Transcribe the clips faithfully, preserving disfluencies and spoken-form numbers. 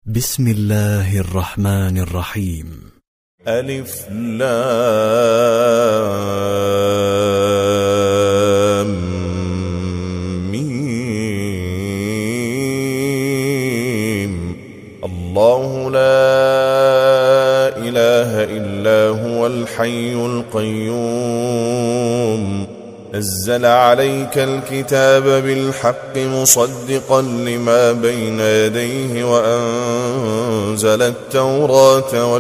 بسم الله الرحمن الرحيم. ألف لام ميم. الله لا إله إلا هو الحي القيوم نزل عليك الكتاب بالحق مصدقا لما بين يديه وأنزل التوراة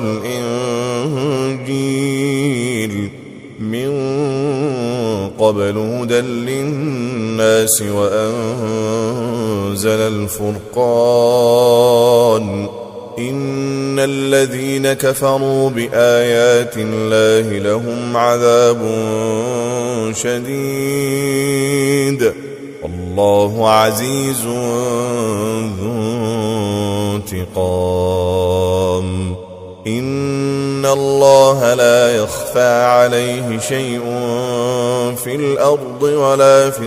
والإنجيل من قبل هدى للناس وأنزل الفرقان إن الذين كفروا بآيات الله لهم عذاب شديد والله عزيز ذو انتقام. إن الله لا يخفى عليه شيء في الأرض ولا في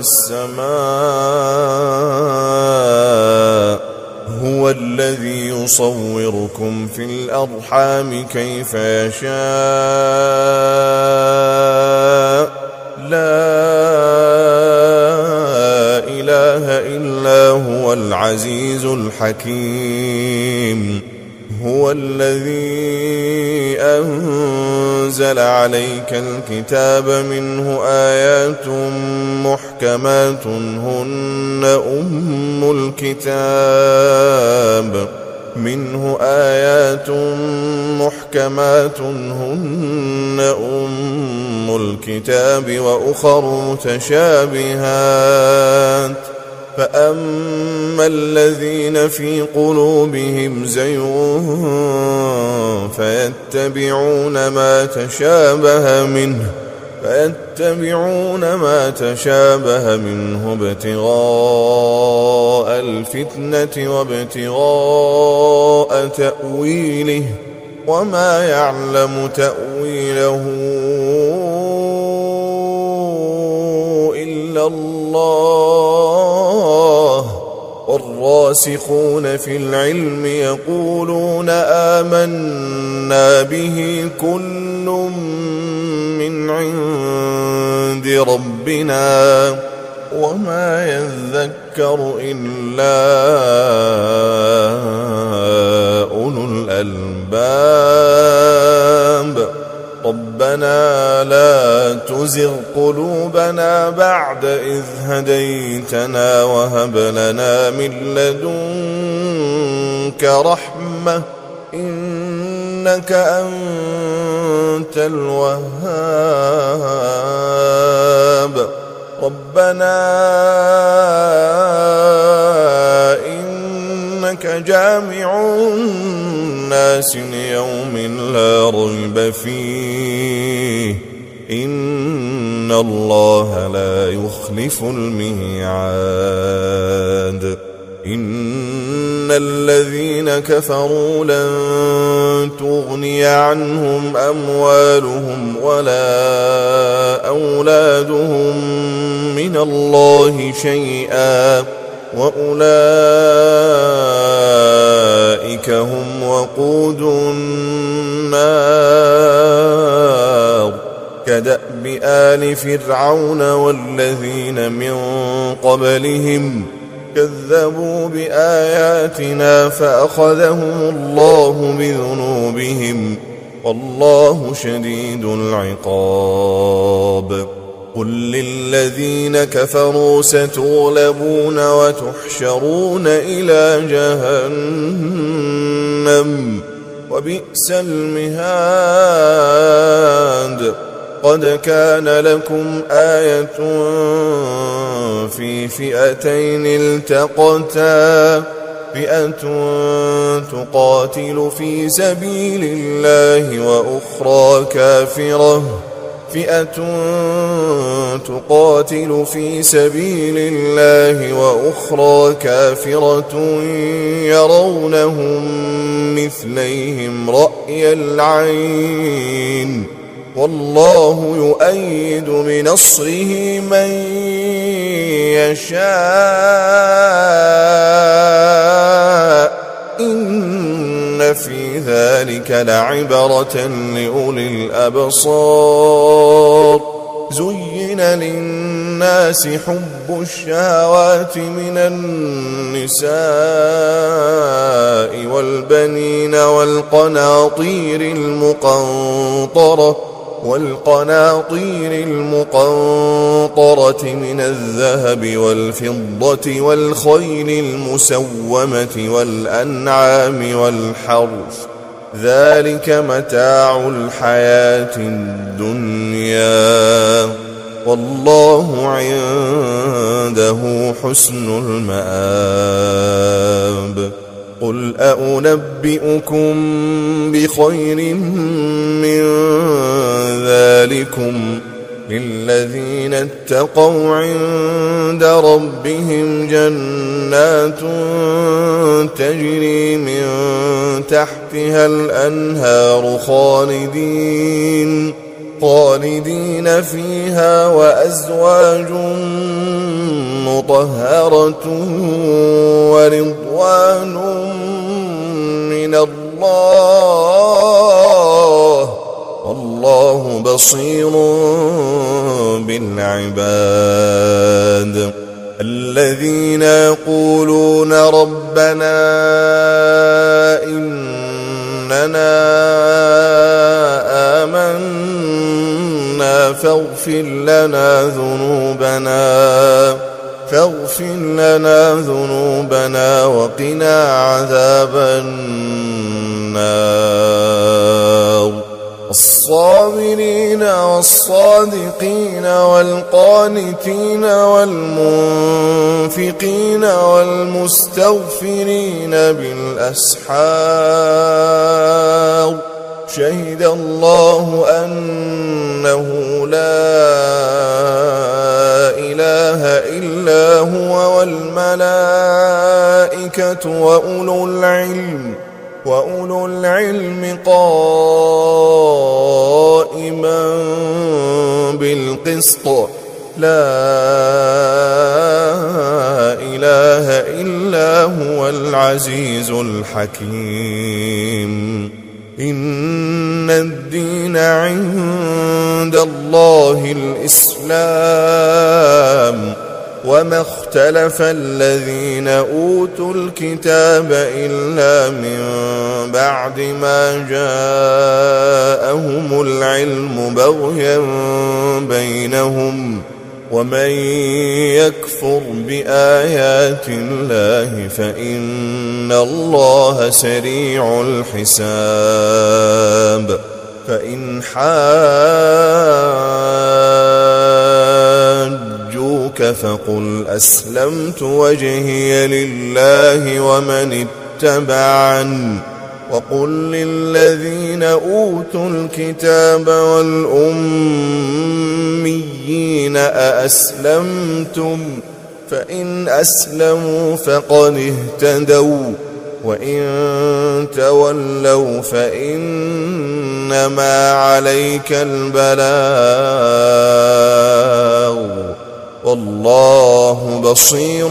السماء هو الذي يصوركم في الأرحام كيف يشاء لا إله إلا هو العزيز الحكيم. هو الذي أنزل عليك الكتاب منه آيات محكمات هن أم الكتاب منه آيات محكمات هن أم الكتاب وأخر متشابهات فأما الذين في قلوبهم زيغ فيتبعون ما تشابه منه فيتبعون ما تشابه منه ابتغاء الفتنة وابتغاء تأويله وما يعلم تأويله إلا الله والراسخون في العلم يقولون آمنا به كل من عند ربنا وما يذكر إلا أولو الألباب. ربنا لا تزغ قلوبنا بعد إذ هديتنا وهب لنا من لدنك رحمة إنك أنت الوهاب. ربنا إنك جامع الناس ليوم لا ريب فيه إن الله لا يخلف الميعاد. إن الذين كفروا لن تغني عنهم أموالهم ولا أولادهم من الله شيئا وأولئك هم وقود النار كدأب آل فرعون والذين من قبلهم كذبوا بآياتنا فأخذهم الله بذنوبهم والله شديد العقاب. قل للذين كفروا ستغلبون وتحشرون إلى جهنم وبئس المهاد. قد كان لكم آية في فئتين التقتا فئة تقاتل في سبيل الله وأخرى كافرة فئة تقاتل في سبيل الله وأخرى كافرة يرونهم مثليهم رأي العين والله يؤيد بنصره من يشاء إن إن في ذلك لعبرة لأولي الأبصار زين للناس حب الشهوات من النساء والبنين والقناطير المقنطرة والقناطير المقنطرة من الذهب والفضة والخيل المسومة والأنعام والحرث ذلك متاع الحياة الدنيا والله عنده حسن المآب. قل أنبئكم بخير من ذلكم للذين اتقوا عند ربهم جنات تجري من تحتها الأنهار خالدين خالدين فيها وأزواج مطهرة ورضوان من الله والله بصير بالعباد. الذين يقولون ربنا إننا آمنا فاغفر لنا ذنوبنا فاغفر لنا ذنوبنا وقنا عذاب النار. الصابرين والصادقين والقانتين والمنفقين والمستغفرين بالأسحار شهد الله أنه لا إله إلا هو والملائكة وأولو العلم وأولو العلم قائما بالقسط لا إله إلا هو العزيز الحكيم. إن الدين عند الله الإسلام وما اختلف الذين أوتوا الكتاب إلا من بعد ما جاءهم العلم بغيا بينهم ومن يكفر بآيات الله فإن الله سريع الحساب. فإن حاجوك فقل أسلمت وجهي لله ومن اتبعني وقل للذين أوتوا الكتاب والأميين أأسلمتم فإن أسلموا فقد اهتدوا وإن تولوا فإنما عليك البلاغ والله بصير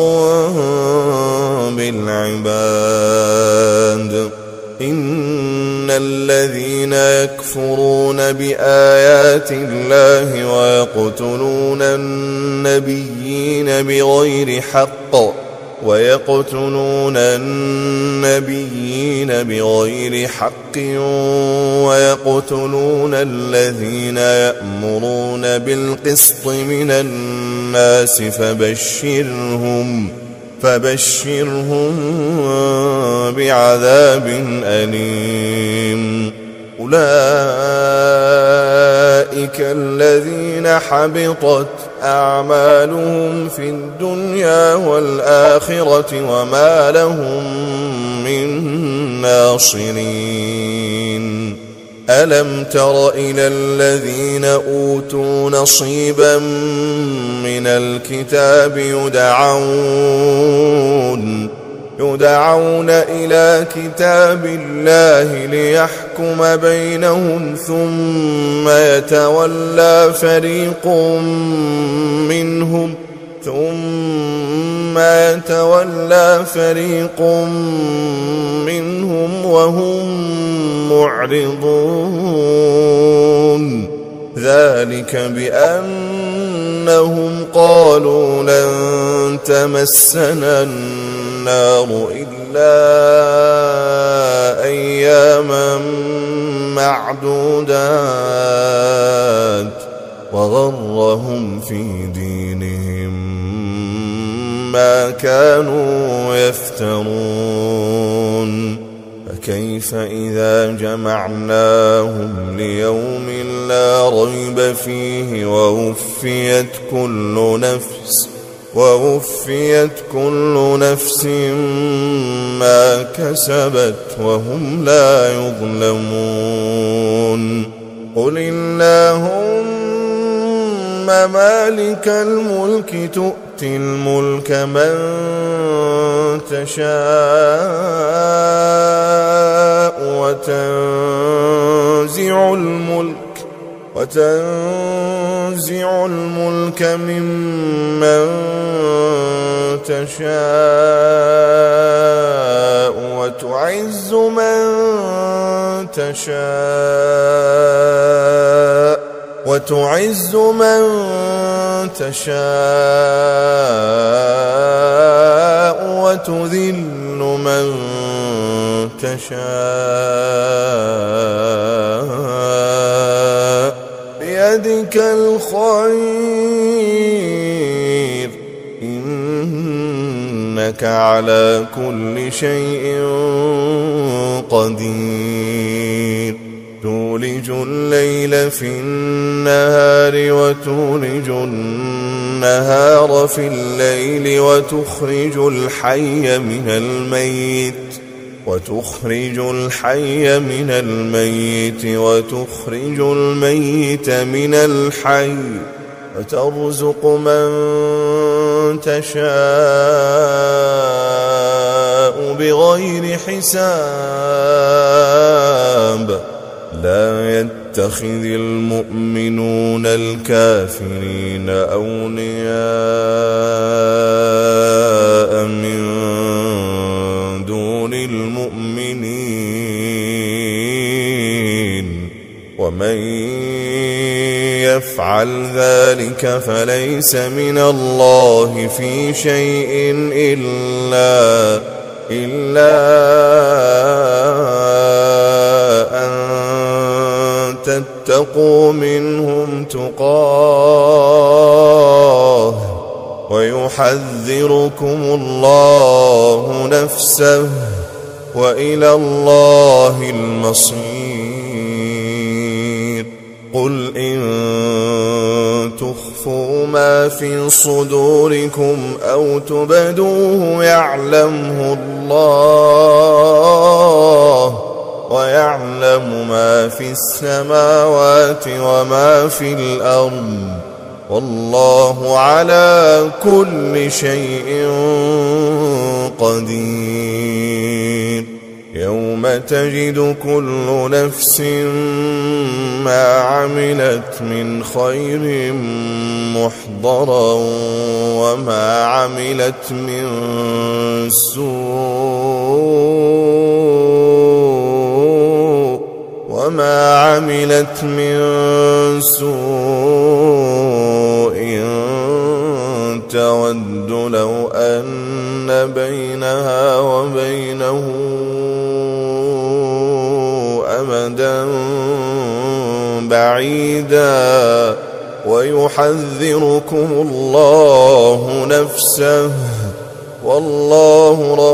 بالعباد. إن الذين يكفرون بآيات الله ويقتلون النبيين بغير حق ويقتلون النبيين بغير حق ويقتلون الذين يأمرون بالقسط من الناس فبشرهم فبشرهم بعذاب أليم. أولئك الذين حبطت أعمالهم في الدنيا والآخرة وما لهم من ناصرين. ألم تر إلى الذين أوتوا نصيبا من الكتاب يدعون يدعون إلى كتاب الله ليحكم بينهم ثم يتولى فريق منهم ثم يتولى فريق منهم وهم معرضون ذلك بأنهم قالوا لن تمسنا النار إلا أياما معدودات وغرهم في دينهم ما كانوا يفترون فكيف إذا جمعناهم ليوم لا ريب فيه ووفيت كل نفس ووفيت كل نفس ما كسبت وهم لا يظلمون قل اللهم مالك الملك تؤتي الملك من تشاء وتنزع الملك وتنزع الملك ممن تشاء وتعز من تشاء وتعز من تشاء وتذل من تشاء بيدك الخير إنك على كل شيء قدير تولج الليل في النهار وتولج النهار في الليل وتخرج الحي من الميت وتخرج الحي من الميت وتخرج الميت من الحي وترزق من تشاء بغير حساب لا يتخذ المؤمنون الكافرين أولياء من دون المؤمنين ومن يفعل ذلك فليس من الله في شيء إلا إلا أن تتقوا منهم تقاه ويحذركم الله نفسه وإلى الله المصير قل إن تخفوا ما في صدوركم أو تبدوه يعلمه الله ويعلم ما في السماوات وما في الأرض والله على كل شيء قدير يوم تجد كل نفس ما عملت من خير محضرا وما عملت من سوء وما عملت من سوء تود لو أن بينها وبينه أمدا بعيدا ويحذركم الله نفسه والله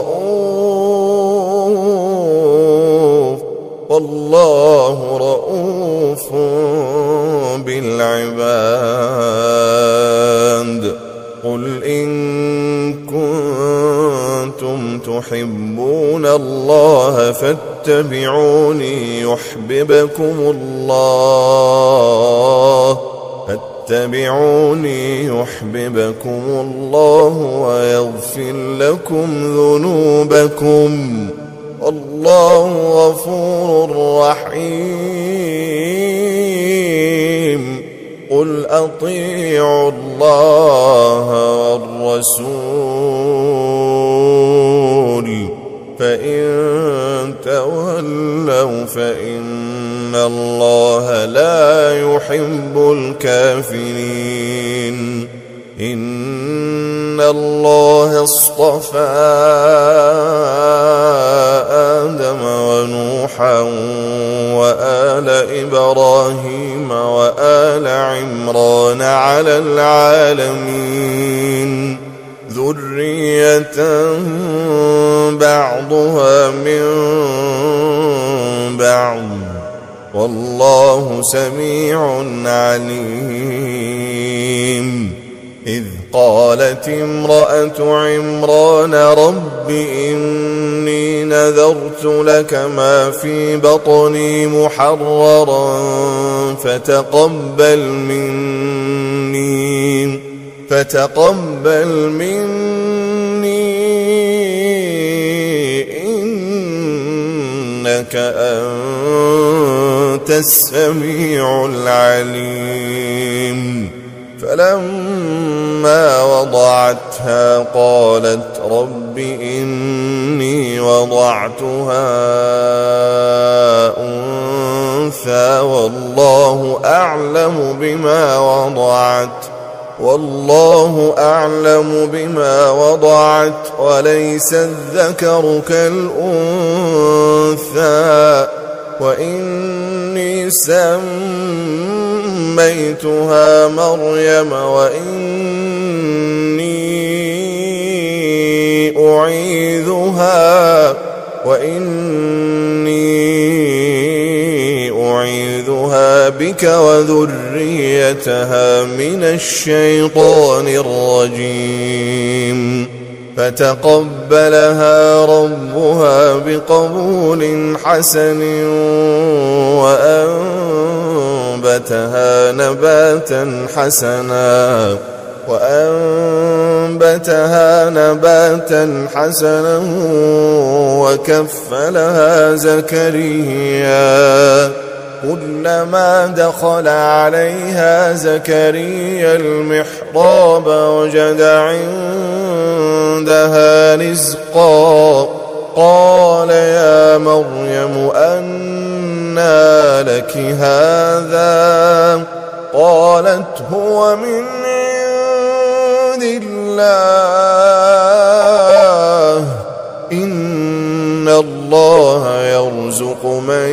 رؤوف والله رؤوف بالعباد قل إن كنتم تحبون الله فاتبعوني يحببكم الله فاتبعوني يحببكم الله ويغفر لكم ذنوبكم الله غفور رحيم قل أطيعوا الله والرسول فإن تولوا فإن الله لا يحب الكافرين. إن الله اصطفى آدم ونوحا وآل إبراهيم وآل عمران على العالمين ذرية بعضها من بعض والله سميع عليم. إذ قالت امرأة عمران رب إني نذرت لك ما في بطني محررا فتقبل مني فتقبل مني إنك أنت السميع العليم. فلما وضعتها قالت رب إني وضعتها أنثى والله أعلم بما وضعت والله أعلم بما وضعت وليس الذكر كالأنثى وإني سميتها مريم وإني أعيذها وإني أعيذها بك وذريتها من الشيطان الرجيم. فتقبلها ربها بقبول حسن وأنبتها نباتا حسنا وأنبتها نباتا حسنا وكفلها زكريا كلما دخل عليها زكريا المحراب وجد عندها رزقا قال يا مريم أنى لك هذا قالت هو من عند الله إن الله يرزق من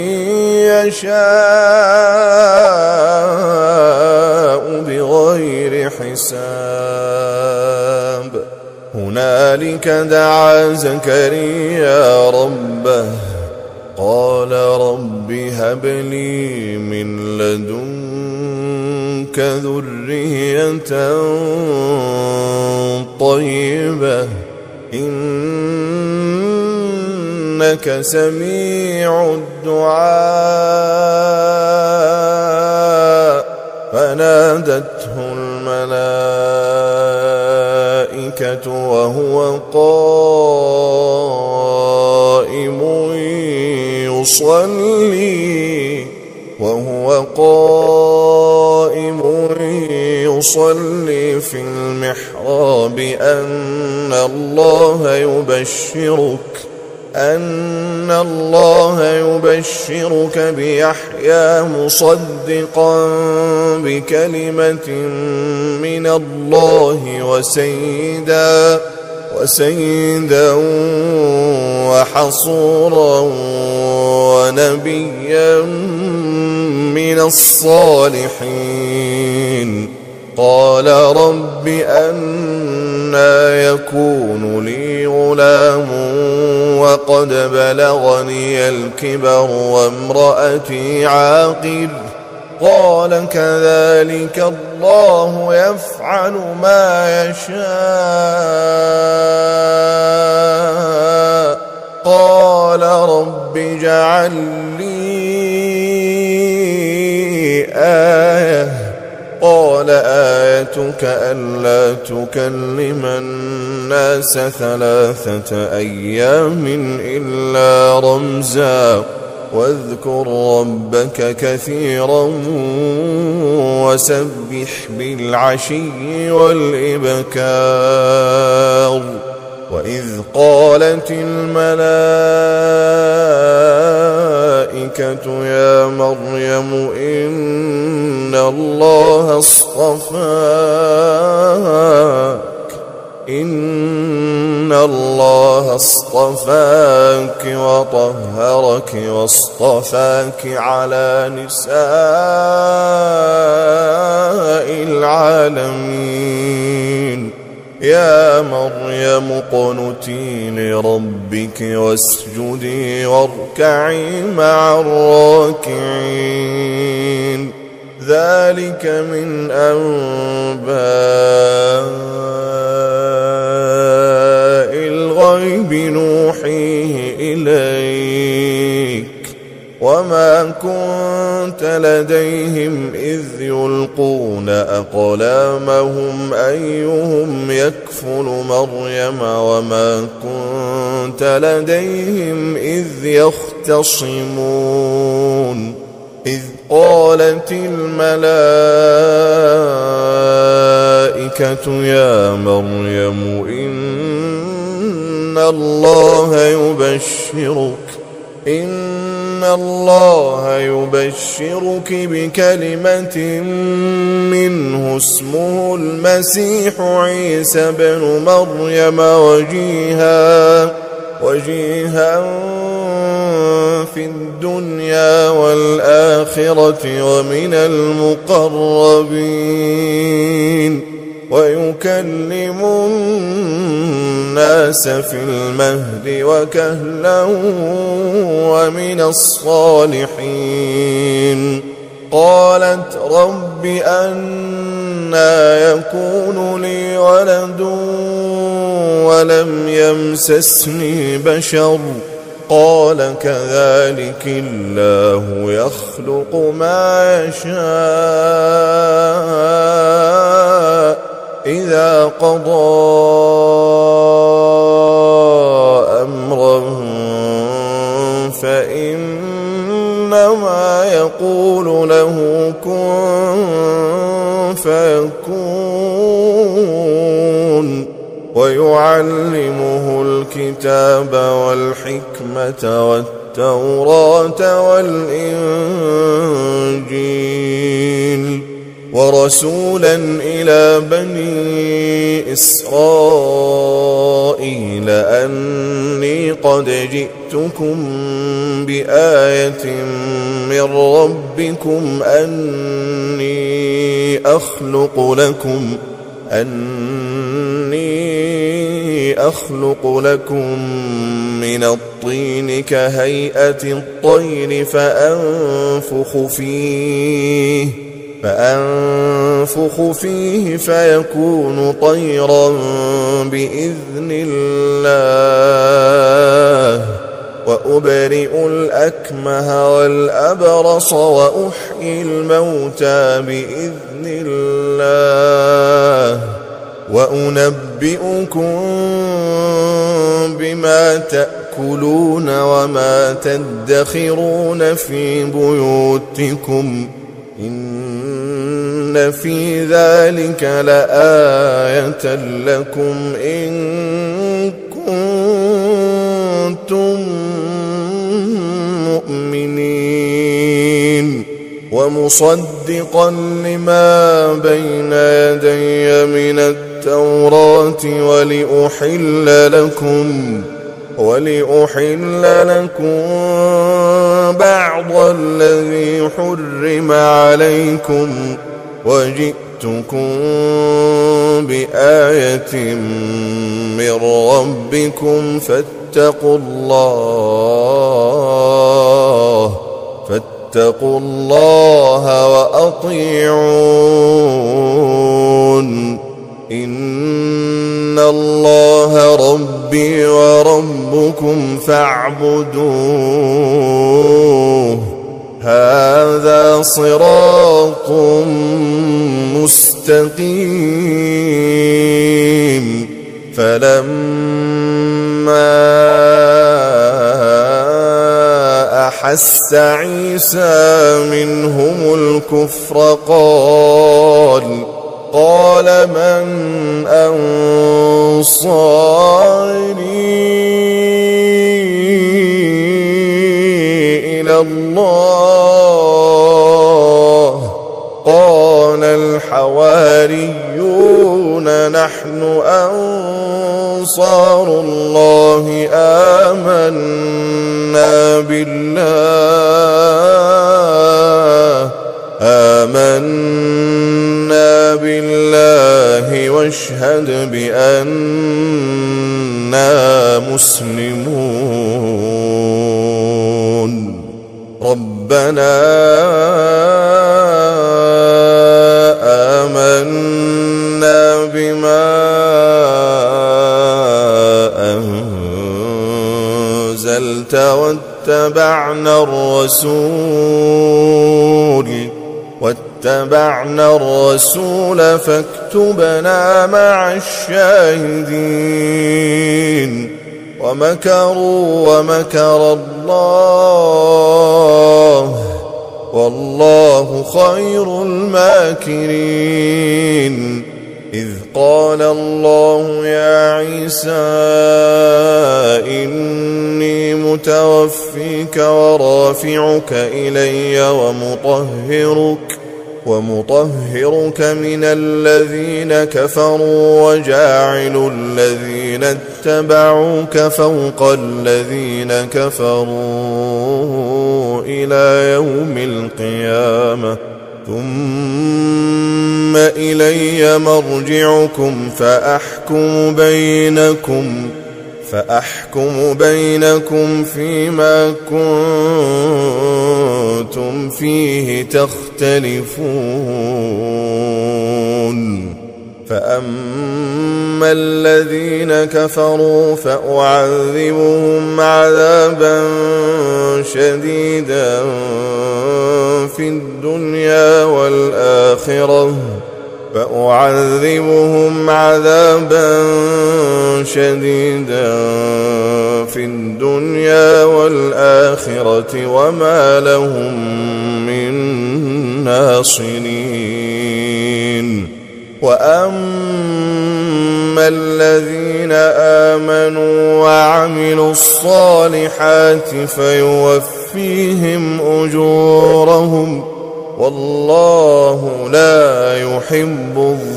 يشاء بغير حساب. هنالك دعا زكريا ربه قال رب هب لي من لدنك ذرية طيبة إنك سميع الدعاء. فنادته الملائكة وهو قائم يصلي وهو قائم يصلي في المحراب أن الله يبشرك أن الله يبشرك بيحيى مصدقا بكلمة من الله وسيدا وسيدا وحصورا ونبيا من الصالحين. قال رب أنى يكون لي غلام وقد بلغني الكبر وامرأتي عاقر قال كذلك الله يفعل ما يشاء. قال رب اجعل لي آية قال آيتك ألا تكلم الناس ثلاثة أيام إلا رمزا واذكر ربك كثيرا وسبح بالعشي والإبكار وإذ قالت الملائكة يا مريم إن الله اصطفاك إن الله اصطفاك وطهرك واصطفاك على نساء العالمين يا مريم اقنتي لربك واسجدي واركعي مع الراكعين ذلك من أنباء الغيب نوحيه إليك وما كنت لديهم إذ يلقون أقلامهم أيهم يكفل مريم وما كنت لديهم إذ يختصمون إذ قالت الملائكة يا مريم إن الله يبشرك إن الله يبشرك بكلمة منه اسمه المسيح عيسى بن مريم وجيها وجيها في الدنيا والآخرة ومن المقربين ويكلم الناس في المهد وكهلا ومن الصالحين قالت رب أنى يكون لي ولد ولم يمسسني بشر قال كذلك الله يخلق ما يشاء إذا قضى أمرا فإنما يقول له كن فيكون ويعلمه الكتاب والحكمة والتوراة والإنجيل ورسولا إلى بني إسرائيل أني قد جئتكم بآية من ربكم أني أخلق لكم أني أخلق لكم من الطين كهيئة الطير فأنفخ فيه فأنفخ فيه فيكون طيرا بإذن الله وأبرئ الأكمه والأبرص وأحيي الموتى بإذن الله وأنبئكم بما تأكلون وما تدخرون في بيوتكم إن في ذلك لآية لكم إن كنتم مؤمنين ومصدقا لما بين يدي من التوراة ولأحل لكم ولأحل لكم بعض الذي حرم عليكم وجئتكم بآية من ربكم فاتقوا الله فاتقوا الله وأطيعون إن الله ربي وربكم فاعبدوه هذا صراط مستقيم فلما أحس عيسى منهم الكفر قال قال من أنصاري إلى الله قال الحواريون نحن أنصار الله آمنا بالله آمنا بالله واشهد بأننا مسلمون ربنا آمنا بما أنزلت واتبعنا الرسول واتبعنا الرسول فاكتبنا مع الشاهدين ومكروا ومكر الله والله خير الماكرين إذ قال الله يا عيسى إني متوفيك ورافعك إلي ومطهرك ومطهرك من الذين كفروا وجاعل الذين اتبعوك فوق الذين كفروا إلى يوم القيامة ثم إلي مرجعكم فأحكم بينكم فأحكم بينكم فيما كنتم فيه تختلفون فأما الذين كفروا فأعذبهم عذابا شديدا في الدنيا والآخرة فأعذبهم عذابا شديدا في الدنيا والآخرة وما لهم من ناصرين وأما الذين آمنوا وعملوا الصالحات فيوفيهم أجورهم والله لا يحب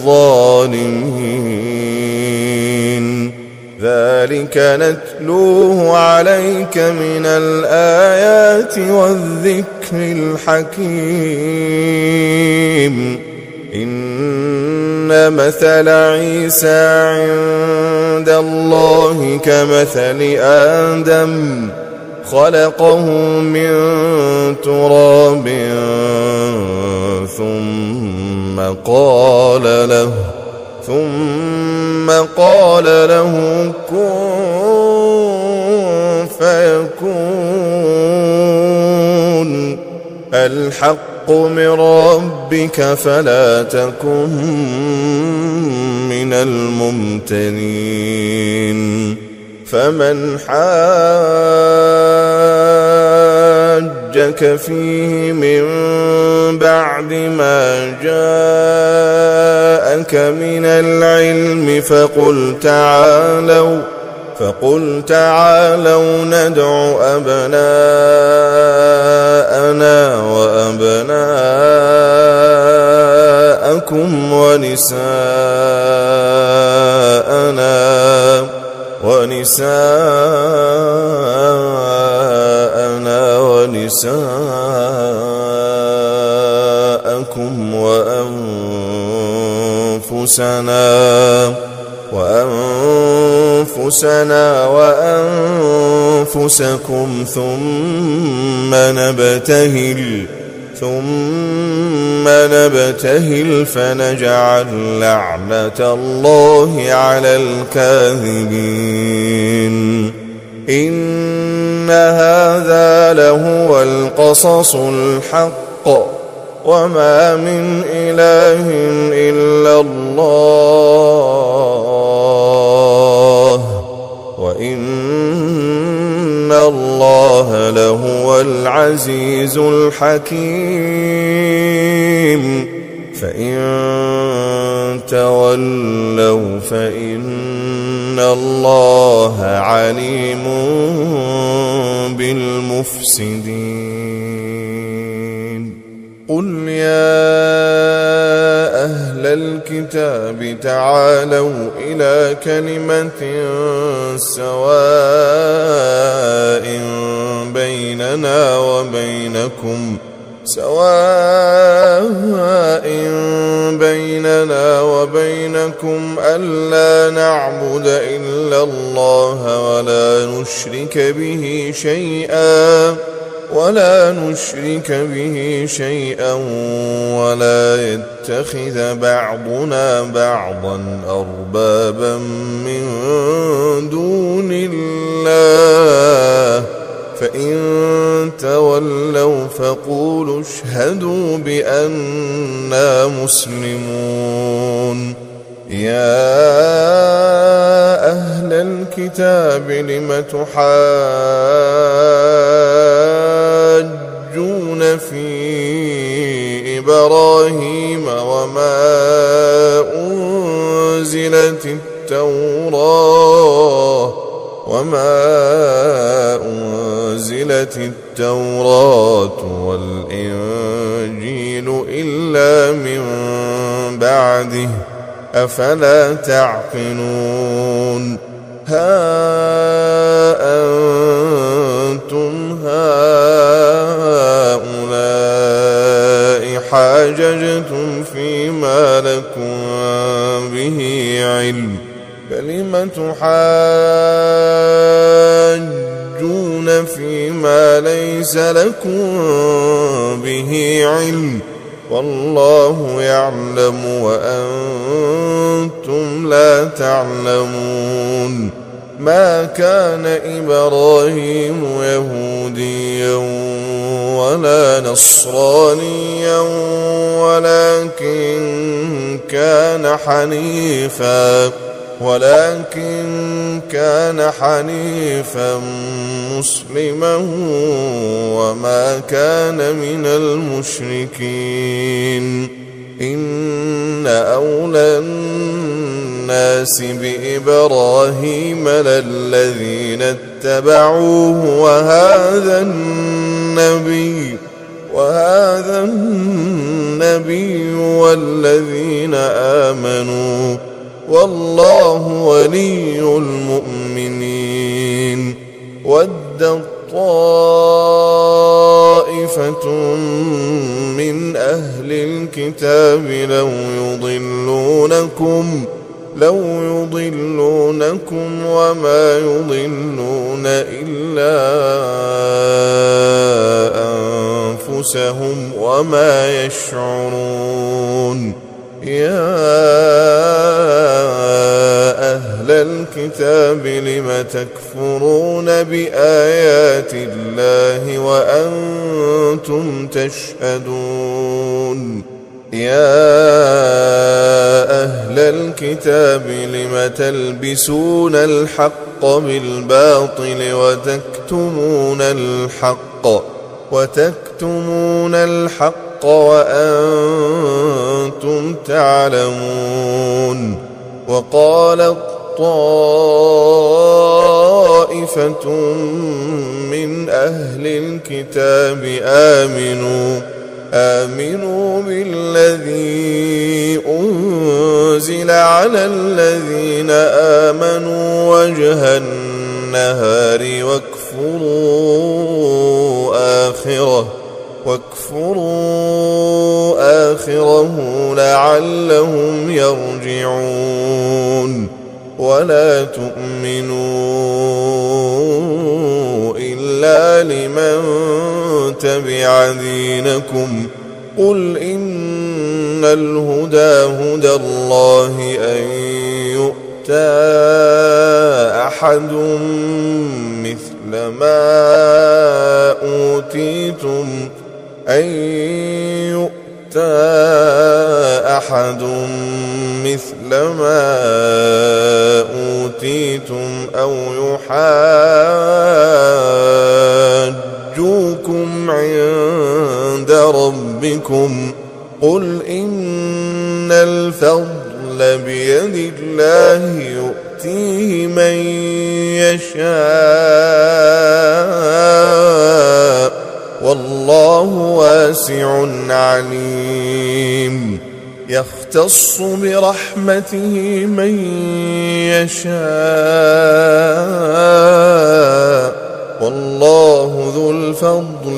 الظالمين ذلك نتلوه عليك من الآيات والذكر الحكيم إن مثل عيسى عند الله كمثل آدم خلقه من تراب ثم قال له ثم قال له كن فيكون الحق من ربك فلا تكن من الممتنين فمن حاجك فيه من بعد ما جاءك من العلم فقل تعالوا فقل تعالوا ندع أبناءنا وأبناءكم ونساءنا ونساءنا ونساءكم وأنفسنا وأنفسنا وأنفسكم ثم نبتهل ثم نبتهل فنجعل لعنة الله على الكاذبين إن هذا لهو القصص الحق وما من إله إلا الله وإن الله لهو العزيز الحكيم. فإن تولوا فإن الله عليم بالمفسدين. قل يا أهل الكتاب تعالوا إلى كلمة سواء بيننا وبينكم سواء بيننا وبينكم ألا نعبد إلا الله ولا نشرك به شيئا ولا نشرك به شيئا ولا يتخذ بعضنا بعضا أربابا من دون الله. فإن تولوا فقولوا اشهدوا بأننا مسلمون. يا أهل الكتاب لم تحاجون في إبراهيم وما أنزلت التوراة وما أنزلت التوراة والإنجيل إلا من بعده أفلا تعقلون. ها أنتم هؤلاء حاججتم فيما لكم به علم فلم تحاجون فيما ليس لكم به علم والله يعلم وأنتم لا تعلمون. ما كان إبراهيم يهوديا ولا نصرانيا ولكن كان حنيفا ولكن كان حنيفا مسلما وما كان من المشركين. إن أولى الناس بإبراهيم للذين اتبعوه وهذا النبي وهذا النبي والذين آمنوا والله ولي المؤمنين. ودت طائفة من أهل الكتاب لو يضلونكم لو يضلونكم وما يضلون إلا أنفسهم وما يشعرون. يا أهل الكتاب لم تكفرون بآيات الله وأنتم تشهدون. يا أهل الكتاب لم تلبسون الحق بالباطل وتكتمون الحق وتكتمون الحق وأنتم تعلمون. وقالت طائفة من أهل الكتاب آمنوا آمنوا بالذي أنزل على الذين آمنوا وجه النهار واكفروا آخره واكفروا آخره لعلهم يرجعون. ولا تؤمنوا إلا لمن تبع دينكم قل إن الهدى هدى الله أن يؤتى أحد مثل ما أوتيتم أن يؤتى أحد مثل ما أوتيتم أو يحاجون عند ربكم قل إن الفضل بيد الله يؤتيه من يشاء والله واسع عليم يختص برحمته من يشاء والله ذو الفضل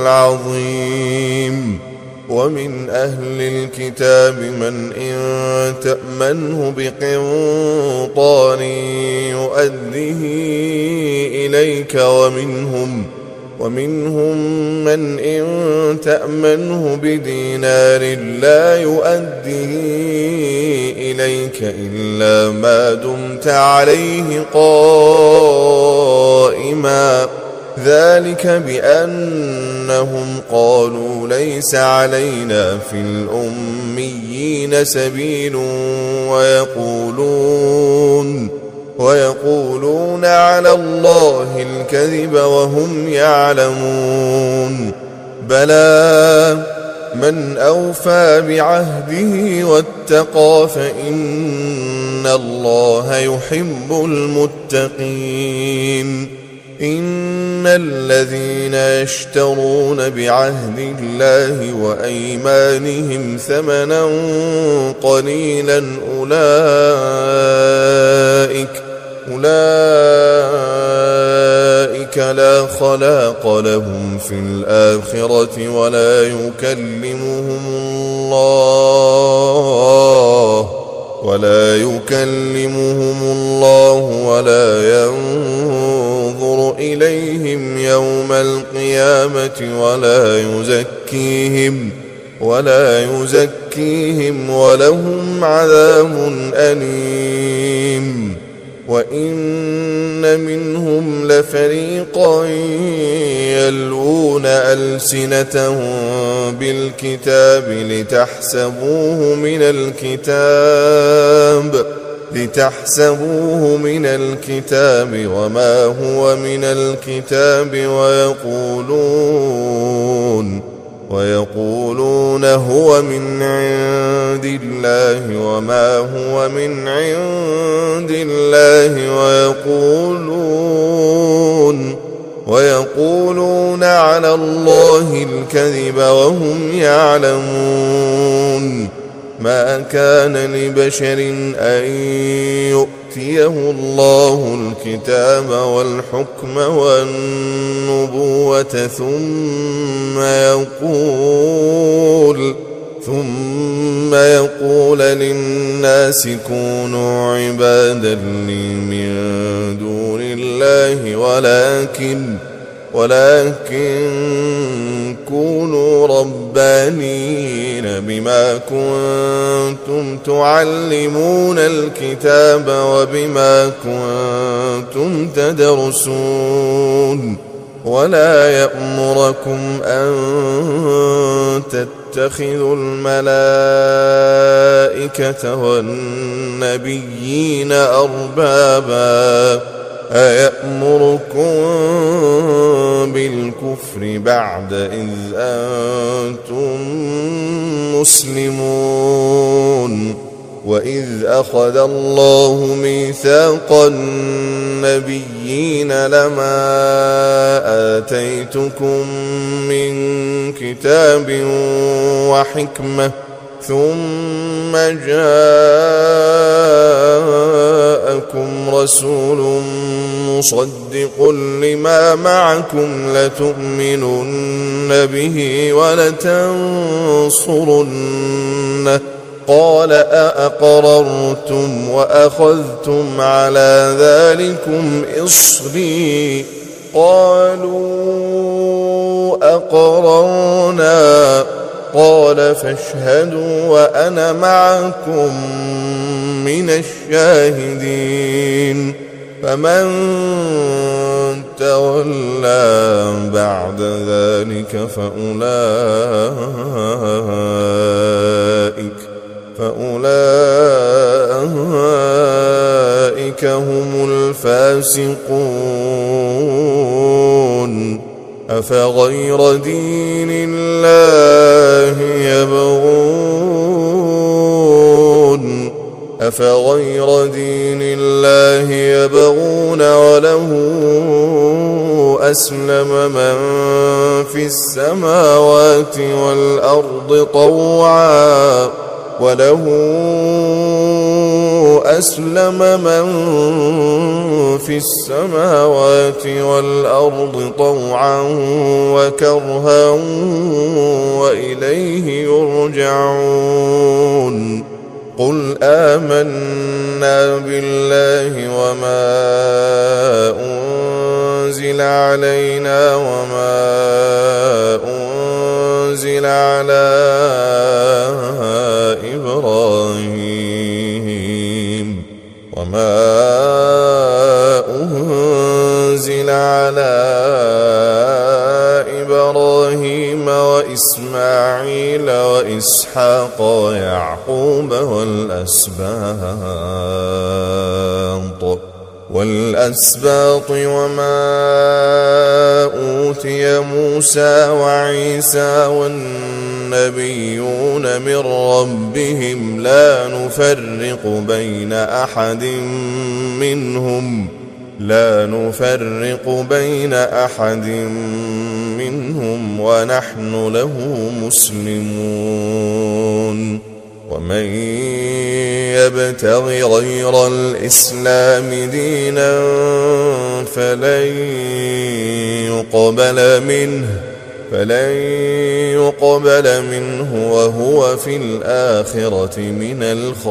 العظيم ومن أهل الكتاب من إن تأمنه بقنطار يؤديه إليك ومنهم ومنهم من إن تأمنه بدينار لا يؤديه إليك إلا ما دمت عليه قائما ذلك بأنهم قالوا ليس علينا في الأميين سبيل ويقولون ويقولون على الله الكذب وهم يعلمون بلى من أوفى بعهده واتقى فإن الله يحب المتقين إن الذين يشترون بعهد الله وأيمانهم ثمنا قليلا أولئك أولئك لا خلاق لهم في الآخرة ولا يكلمهم الله ولا يكلمهم الله ولا ينظر إليهم يوم القيامة ولا يزكيهم ولا يزكيهم ولهم عذاب أليم وإن منهم لفريقا يلوون ألسنتهم بالكتاب لتحسبوه من الكتاب لتحسبوه من الكتاب وما هو من الكتاب ويقولون ويقولون هو من عند الله وما هو من عند الله ويقولون ويقولون على الله الكذب وهم يعلمون ما كان لبشر أن يؤتيه الله الكتاب والحكم والنبوة ثم يقول ثم يقول للناس كونوا عبادا لي من دون الله ولكن ولكن كونوا ربانيين بما كنتم تعلمون الكتاب وبما كنتم تدرسون ولا يأمركم أن تتخذوا الملائكة والنبيين أربابا أيأمركم بالكفر بعد إذ أنتم مسلمون وإذ أخذ الله ميثاق النبيين لما آتيتكم من كتاب وحكمة ثم جاءكم رسول مصدق لما معكم لتؤمنن به ولتنصرنه قال أأقررتم وأخذتم على ذلكم إصري قالوا أقررنا قال فاشهدوا وأنا معكم من الشاهدين فمن تولى بعد ذلك فأولئك فأولئك هم الفاسقون أفغير دين الله يبغون أفغير دين الله يبغون وله أسلم من في السماوات والأرض طوعا وله أسلم من في السماوات والأرض طوعا وكرها وإليه يرجعون قل آمنا بالله وما أنزل علينا وما أنزل على إبراهيم وما أنزل على إبراهيم وإسماعيل وإسحاق ويعقوب والأسباط والأسباط وما أوتي موسى وعيسى والنبيون من ربهم لا نفرق بين أحد منهم لا نفرق بين أحد منهم ونحن له مسلمون ومن يبتغ غير الإسلام دينا فلن يقبل منه فلن يقبل منه وهو في الآخرة من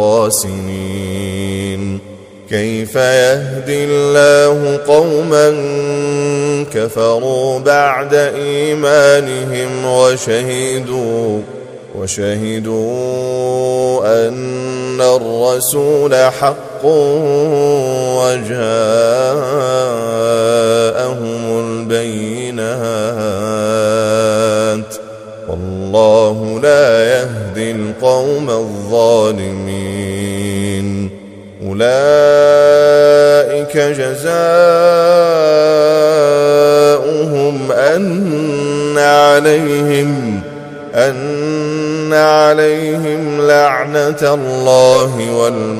الخاسرين كيف يهدي الله قوما كفروا بعد إيمانهم وشهدوا وشهدوا أن الرسول حق وجاءهم البينات والله لا يهدي القوم الظالمين أولئك جزاؤهم أن عليهم أن عليهم لعنة الله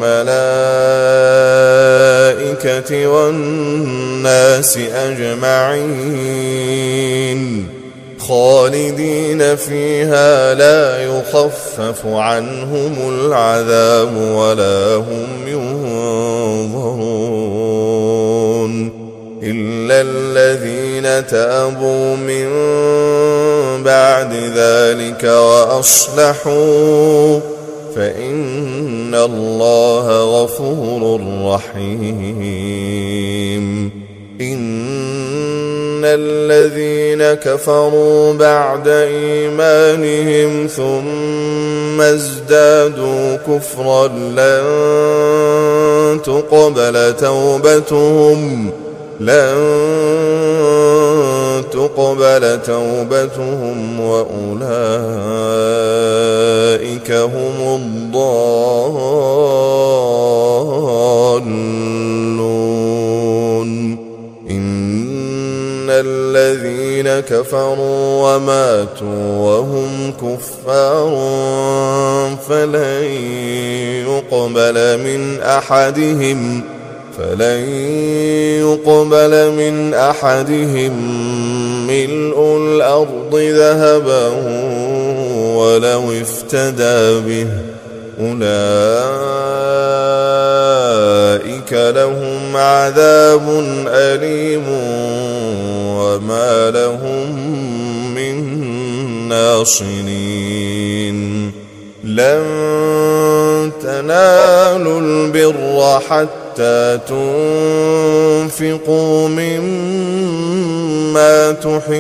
والملائكة والناس أجمعين خالدين فيها لا يخفف عنهم العذاب ولا هم ينظرون إلا الذين تابوا من بعد ذلك وأصلحوا فإن الله غفور رحيم إن الذين كفروا بعد إيمانهم ثم ازدادوا كفرا لن تقبل توبتهم لن تقبل توبتهم وأولئك هم الضالون إن الذين كفروا وماتوا وهم كفار فلن يقبل من أحدهم فلن يقبل من أحدهم ملء الأرض ذهبا ولو افتدى به أولئك لهم عذاب أليم وما لهم من ناصرين لن تنالوا البر حتى تنفقوا مما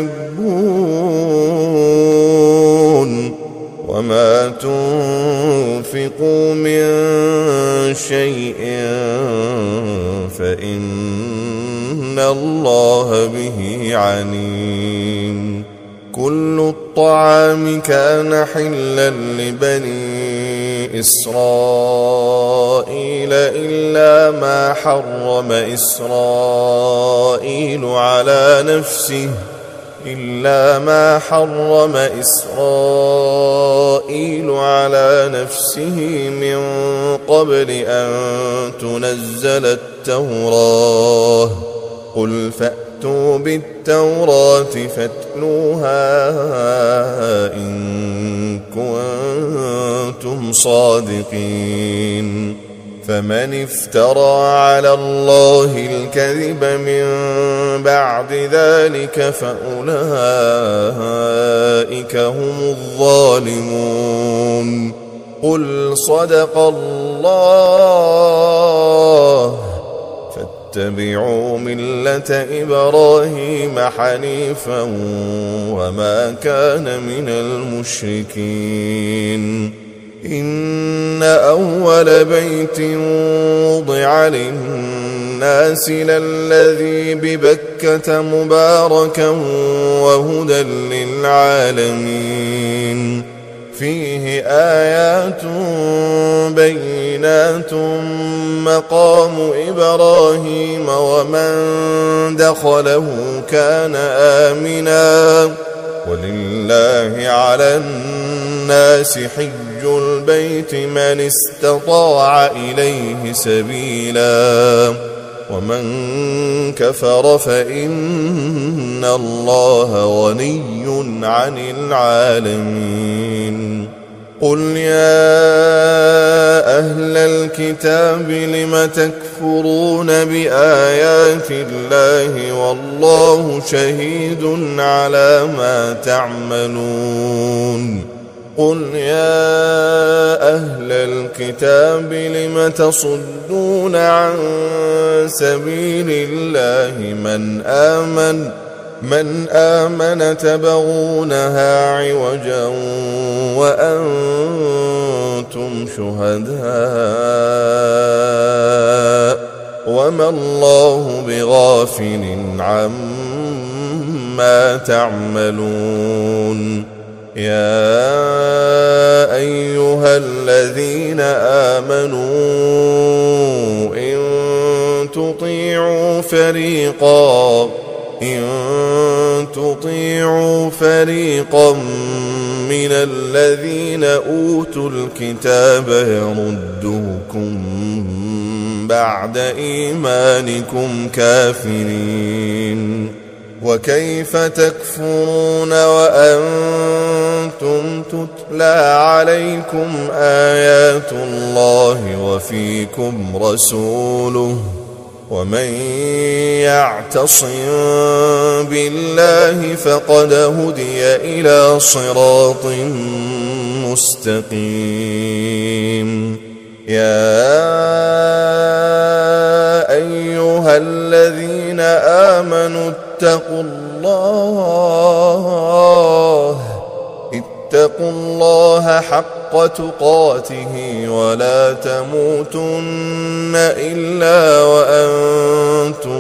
تحبون وما تنفقوا من شيء فإن الله به عليم كل الطعام كان حلا لبني إسرائيل إلا ما حرم إسرائيل على نفسه إلا ما حرم إسرائيل على نفسه من قبل أن تنزل التوراة قل فأتوا بالتوراة فاتلوها إن كنتم صادقين فمن افترى على الله الكذب من بعد ذلك فأولئك هم الظالمون قل صدق الله فاتبعوا ملة إبراهيم حنيفا وما كان من المشركين إن أول بيت وضع للناس للذي ببكة مباركا وهدى للعالمين فيه آيات بينات مقام إبراهيم ومن دخله كان آمنا ولله على الناس حج البيت من استطاع إليه سبيلا ومن كفر فإن الله غني عن العالمين قل يا أهل الكتاب لم تكفرون بآيات الله والله شهيد على ما تعملون قل يا أهل الكتاب لم تصدون عن سبيل الله من آمن من آمن تبغونها عوجا وأنتم شهداء وما الله بغافل عما تعملون يا أيها الذين آمنوا إن تطيعوا فريقا إن تطيعوا فريقا من الذين أوتوا الكتاب يردوكم بعد إيمانكم كافرين وكيف تكفرون وأنتم تتلى عليكم آيات الله وفيكم رسوله ومن يعتصم بالله فقد هدي إلى صراط مستقيم يا أيها الذين آمنوا اتقوا الله اتقوا الله حق تقاته ولا تموتن إلا وأنتم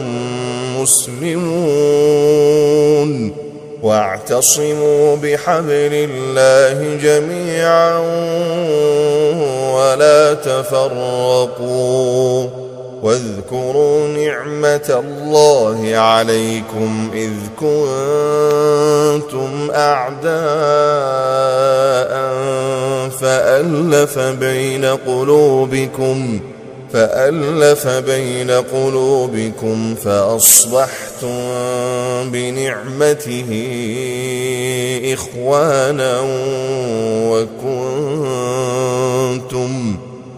مسلمون واعتصموا بحبل الله جميعا ولا تفرقوا واذكروا نعمة الله عليكم إذ كنتم أعداء فألف بين قلوبكم فألف بين قلوبكم فأصبحتم بنعمته إخوانا وكنتم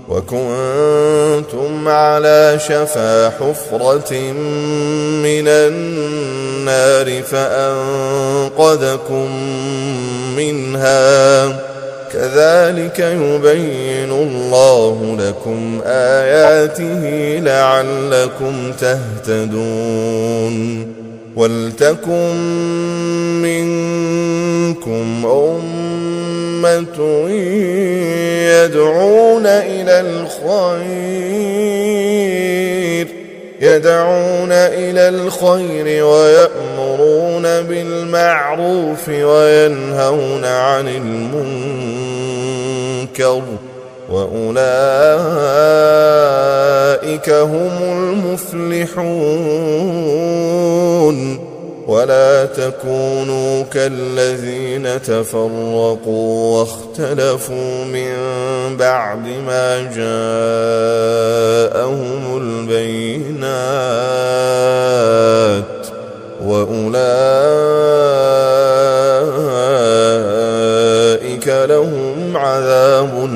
وكنتم على شفا حفرة من النار فأنقذكم منها كذلك يبين الله لكم آياته لعلكم تهتدون ولتكن منكم أمة يدعون إلى الخير يدعون إلى الخير ويأمرون بالمعروف وينهون عن المنكر وأولئك هم المفلحون ولا تكونوا كالذين تفرقوا واختلفوا من بعد ما جاءهم البينات وأولئك لهم عذاب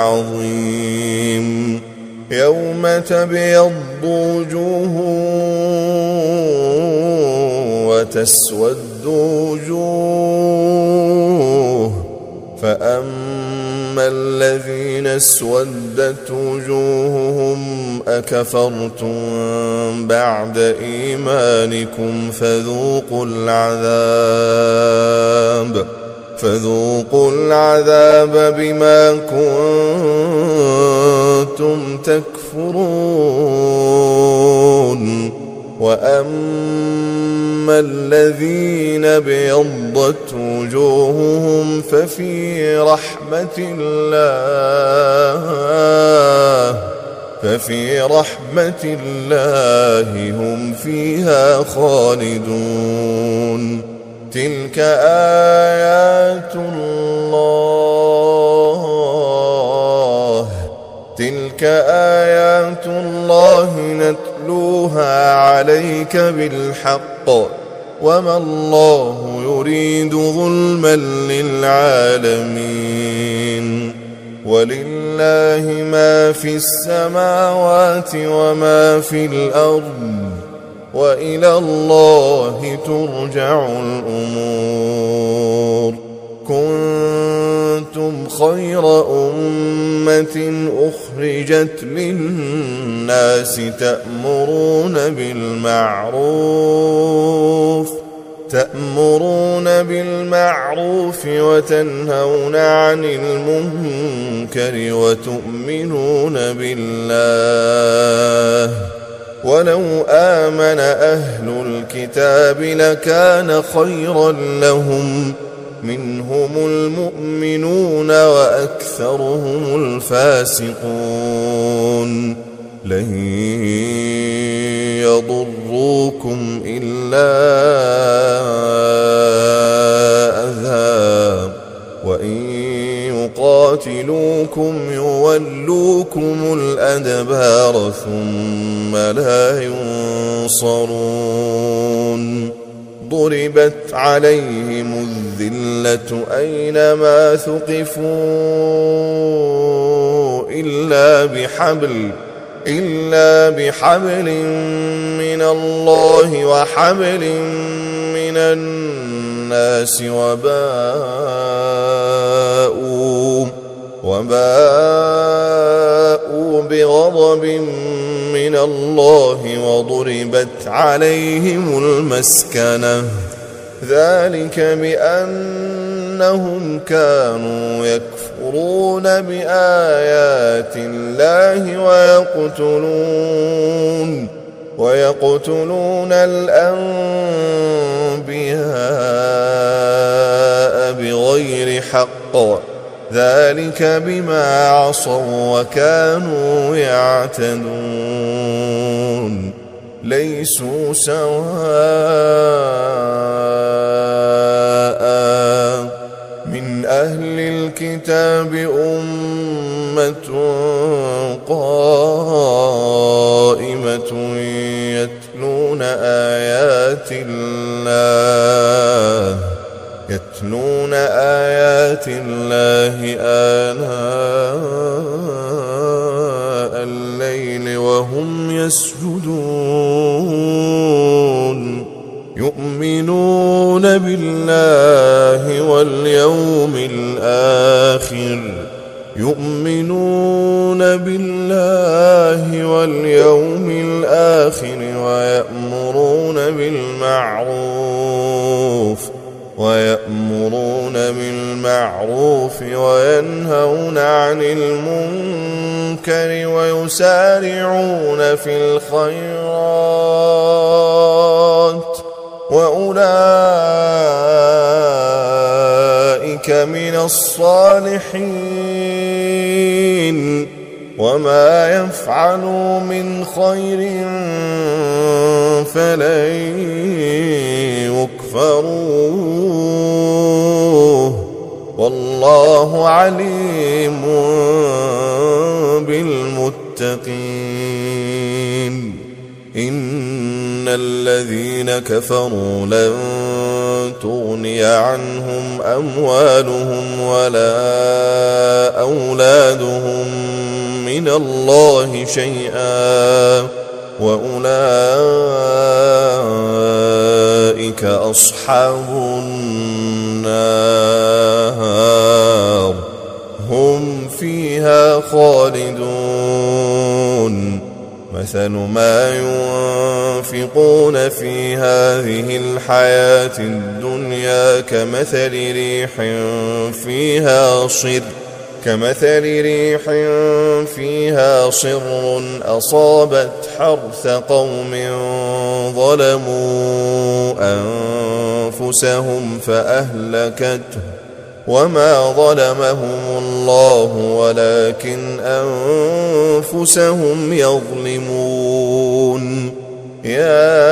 عظيم يوم تبيض وجوه وتسود وجوه فأما الذين اسودت وجوههم أكفرتم بعد إيمانكم فذوقوا العذاب فذوقوا العذاب بما كنتم تكفرون وأما الذين ابيضت وجوههم ففي رحمة الله ففي رحمة الله هم فيها خالدون تلك آيات الله تلك آيات الله نتلوها عليك بالحق وما الله يريد ظلما للعالمين ولله ما في السماوات وما في الأرض وإلى الله ترجع الأمور كنتم خير أمة أخرجت للناس تأمرون بالمعروف تأمرون بالمعروف وتنهون عن المنكر وتؤمنون بالله ولو آمن أهل الكتاب لكان خيرا لهم منهم المؤمنون وأكثرهم الفاسقون لن يضروكم إلا أذى وإن يقاتلوكم يولوكم الأدبار ثم لا ينصرون ضربت عليهم الذلة أينما ثقفوا إلا بحبل إلا بحبل من الله وحبل من الناس وباءوا وباءوا بغضب من الله وضربت عليهم المسكنة ذلك بأنهم كانوا يكفرون بآيات الله ويقتلون ويقتلون الأنبياء بغير حق ذلك بما عصوا وكانوا يعتدون ليسوا سواء من أهل الكتاب أمة قائمة يتلون آيات الله يتلون آيات الله آناء الليل وهم يسجدون يؤمنون بالله واليوم الآخر يؤمنون بالله واليوم الآخر ويأمرون بالمعروف ويأمرون بالمعروف وينهون عن المنكر ويسارعون في الخيرات وأولئك من الصالحين وما يفعلوا من خير فلن كفروه والله عليم بالمتقين. إن الذين كفروا لن تغني عنهم أموالهم ولا أولادهم من الله شيئا وأولئك أصحاب النار هم فيها خالدون. مثل ما ينفقون في هذه الحياة الدنيا كمثل ريح فيها صر كمثل ريح فيها صر أصابت حرث قوم ظلموا أنفسهم فأهلكته وما ظلمهم الله ولكن أنفسهم يظلمون. يا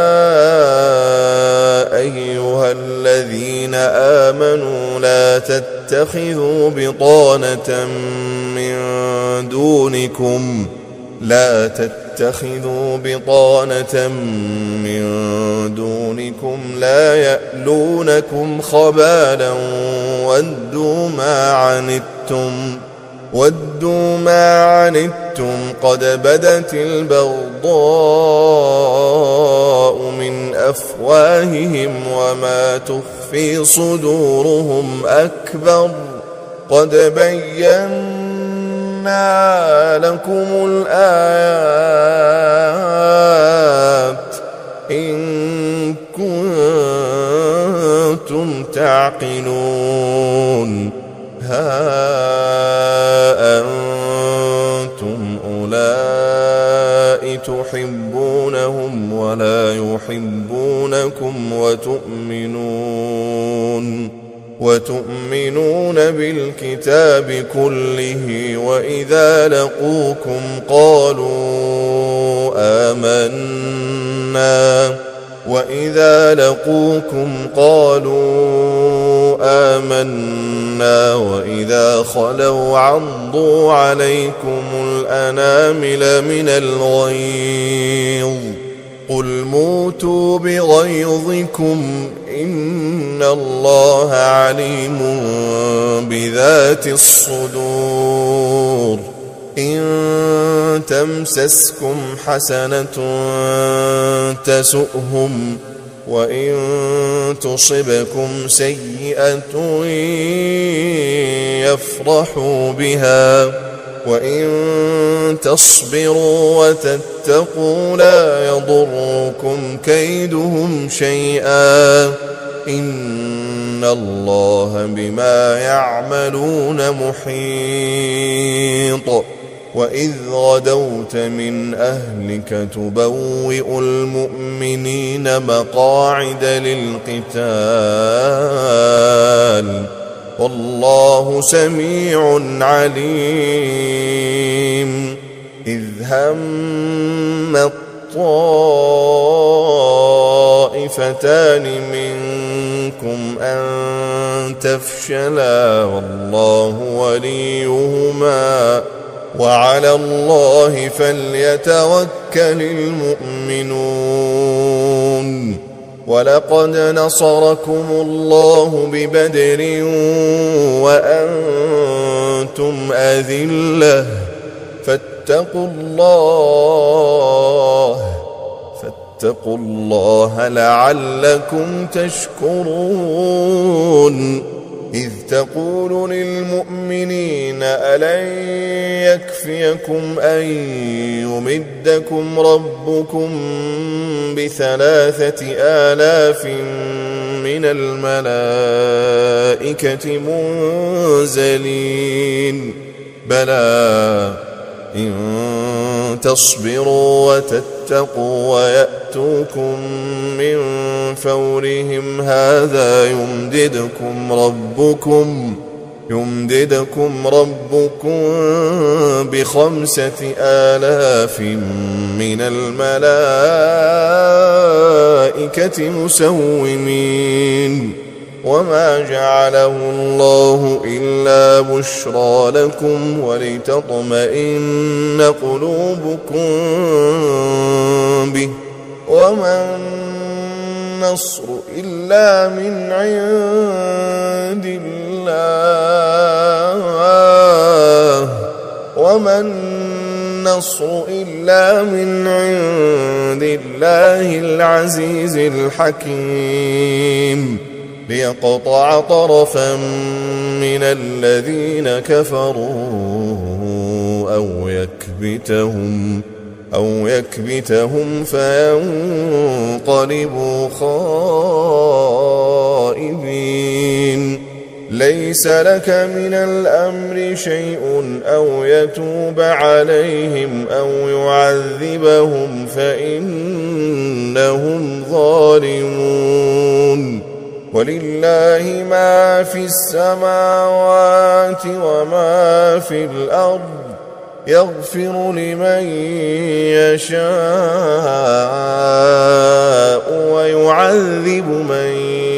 أيها الذين آمنوا لا تتخذوا بطانة من دونكم لا تتخذوا بطانة من دونكم لا يألونكم خبالا ودوا ما عنتم ودوا ما عنتم قد بدت البغضاء من أفواههم وما تخفي صدورهم أكبر قد بينا لكم الآيات إن كنتم تعقلون. ها أنتم أولئك تحبونهم ولا يحبونكم وتؤمنون وتؤمنون بالكتاب كله وإذا لقوكم قالوا آمنا وإذا لقوكم قالوا آمنا وإذا خلوا عضوا عليكم الأنامل من الغيظ قل موتوا بغيظكم إن الله عليم بذات الصدور. إن تمسسكم حسنة تسؤهم وإن تصبكم سيئة يفرحوا بها وإن تصبروا وتتقوا لا يضركم كيدهم شيئا إن الله بما يعملون محيط. وإذ غدوت من أهلك تبوئ المؤمنين مقاعد للقتال والله سميع عليم. إذ هم الطائفتان منكم أن تفشلا والله وليهما وعلى الله فليتوكل المؤمنون. ولقد نصركم الله ببدر وأنتم أذلة فاتقوا الله فاتقوا الله لعلكم تشكرون. إذ تقول للمؤمنين ألن يكفيكم أن يمدكم ربكم بثلاثة آلاف من الملائكة منزلين بلى إن تصبروا وتتقوا ويأتوكم من فورهم هذا يمددكم ربكم يمددكم ربكم بخمسة آلاف من الملائكة مسومين وما جعله الله إلا بشرى لكم ولتطمئن قلوبكم به وما النصر إلا من عند الله وما النصر إلا من عند الله العزيز الحكيم ليقطع طرفا من الذين كفروا أو يكبتهم أو يكبتهم فينقلبوا خائبين ليس لك من الأمر شيء أو يتوب عليهم أو يعذبهم فإنهم ظالمون ولله ما في السماوات وما في الأرض يغفر لمن يشاء ويعذب من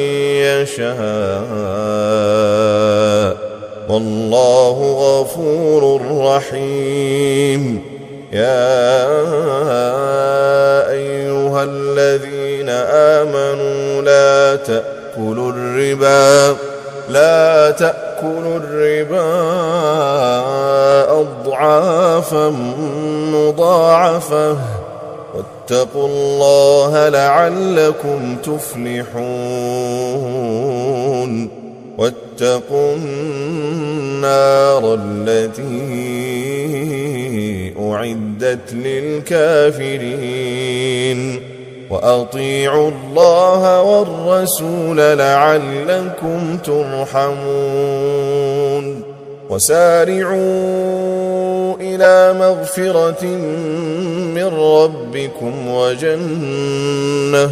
يشاء والله غفور رحيم يا أيها الذين آمنوا لا تأكلوا الربا لا تأكلوا الربا أضعافا مضاعفة واتقوا الله لعلكم تفلحون واتقوا النار التي أعدت للكافرين وأطيعوا الله والرسول لعلكم ترحمون وسارعوا إلى مغفرة من ربكم وجنة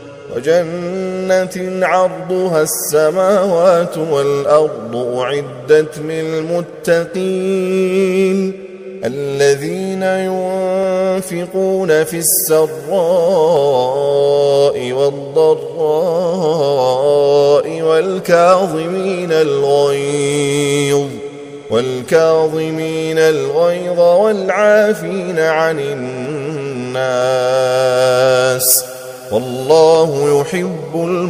وجنة عرضها السماوات والأرض أعدت للمتقين الذين ينفقون في السراء والضراء والكاظمين الغيظ والكاظمين الغيظ والعافين عن الناس والله يحب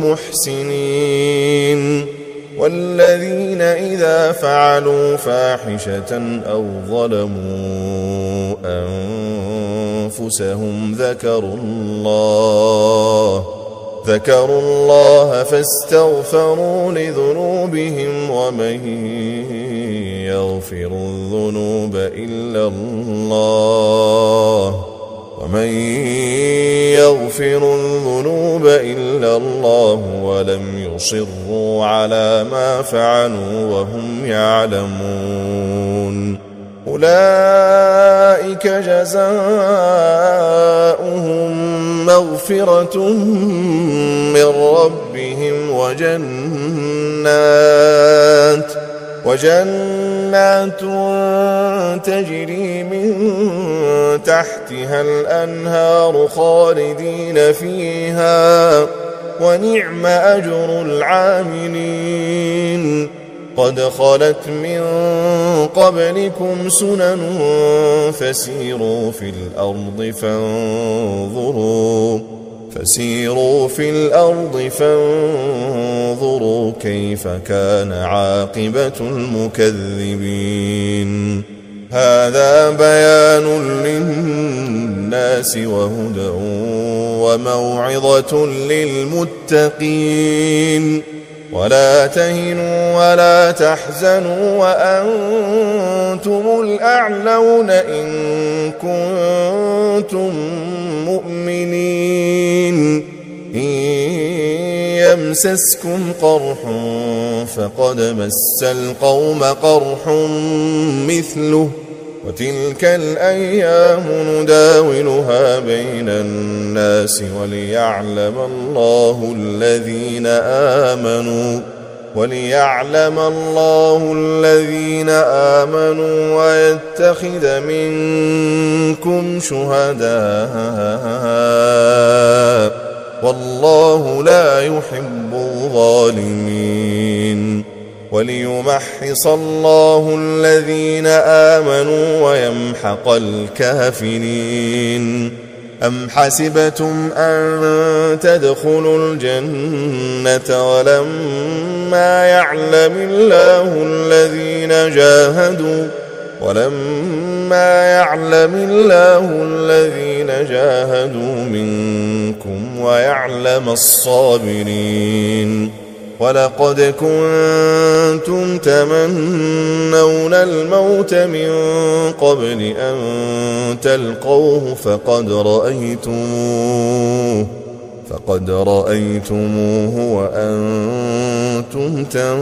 المحسنين والذين إذا فعلوا فاحشة أو ظلموا أنفسهم ذكروا الله ذكروا الله فاستغفروا لذنوبهم ومن يغفر الذنوب إلا الله ومن يغفر الذنوب إلا الله ولم يصروا على ما فعلوا وهم يعلمون أولئك جزاؤهم مغفرة من ربهم وجنات وجنات تجري من تحتها الأنهار خالدين فيها ونعم أجر العاملين قد خلت من قبلكم سنن فسيروا في الأرض فانظروا فسيروا في الأرض فانظروا كيف كان عاقبة المكذبين هذا بيان للناس وهدى وموعظة للمتقين ولا تهنوا ولا تحزنوا وأنتم الأعلون إن كنتم مؤمنين إن يمسسكم قرح فقد مس القوم قرح مثله وتلك الأيام نداولها بين الناس وليعلم الله الذين آمنوا وليعلم الله الذين آمنوا ويتخذ منكم شهداء والله لا يحب الظالمين وليمحص الله الذين آمنوا ويمحق الكافرين أم حسبتم أن تدخلوا الجنة ولما يعلم الله الذين جاهدوا ولما يعلم الله الذين جاهدوا منكم ويعلم الصابرين ولقد كنتم تمنون الموت من قبل أن تلقوه فقد رأيتموه فقد رأيتموه وأنتم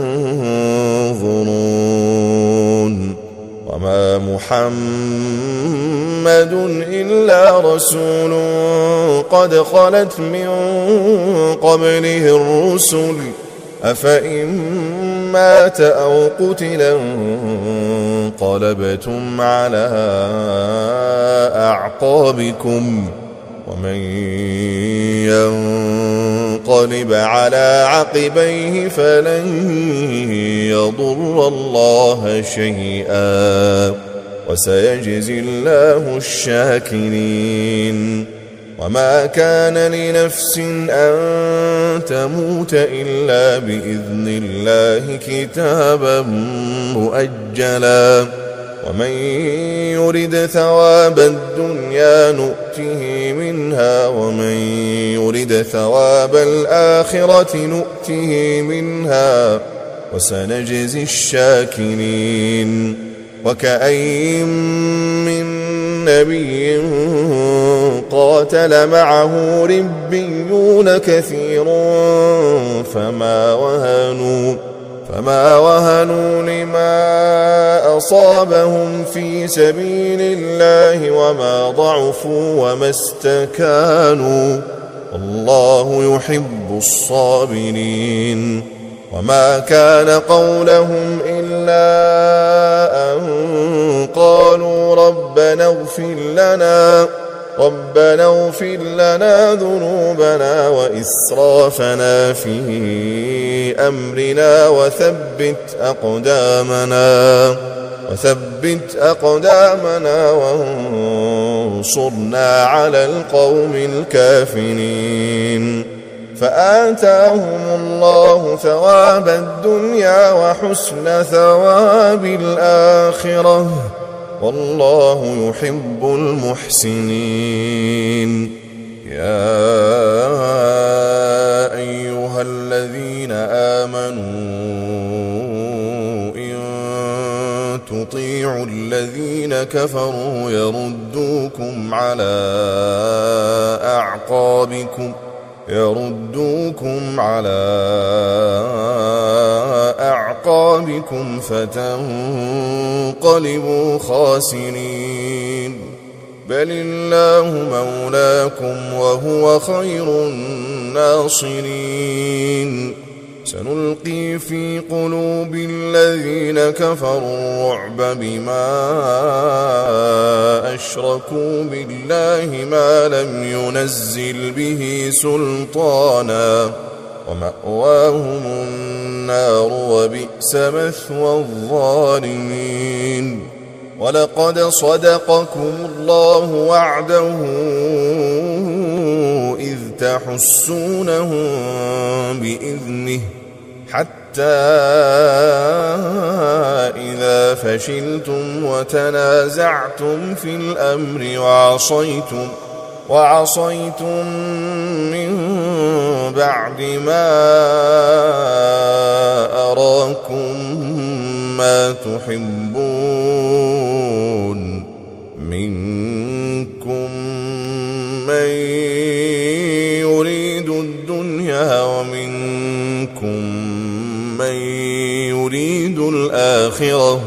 تنظرون وما محمد إلا رسول قد خلت من قبله الرسل أفإن مات أو قتلا انقلبتم على أعقابكم ومن ينقلب على عقبيه فلن يضر الله شيئا وسيجزي الله الشاكرين وما كان لنفس أن تموت إلا بإذن الله كتابا مؤجلا ومن يرد ثواب الدنيا نؤته منها ومن يرد ثواب الآخرة نؤته منها وسنجزي الشاكرين وكأين من نبي قاتل معه ربيون كثير فما وهنوا فما وهنوا لما أصابهم في سبيل الله وما ضعفوا وما استكانوا والله يحب الصابرين وما كان قولهم إلا أن قالوا ربنا اغفر لنا ربنا اغفر لنا ذنوبنا وإسرافنا في أمرنا وثبت أقدامنا وثبت أقدامنا وانصرنا على القوم الكافرين فآتاهم الله ثواب الدنيا وحسن ثواب الآخرة والله يحب المحسنين يا أيها الذين آمنوا إن تطيعوا الذين كفروا يردوكم على أعقابكم يردوكم على أعقابكم فتنقلبوا خاسرين بل الله مولاكم وهو خير الناصرين سنلقي في قلوب الذين كفروا الرعب بما أشركوا بالله ما لم ينزل به سلطانا ومأواهم النار وبئس مثوى الظالمين ولقد صدقكم الله وعده إذ تحسونهم بإذنه حتى إذا فشلتم وتنازعتم في الأمر وعصيتم وعصيتم من بعد ما أراكم ما تحبون منكم من يريد الدنيا ومنكم من يريد الآخرة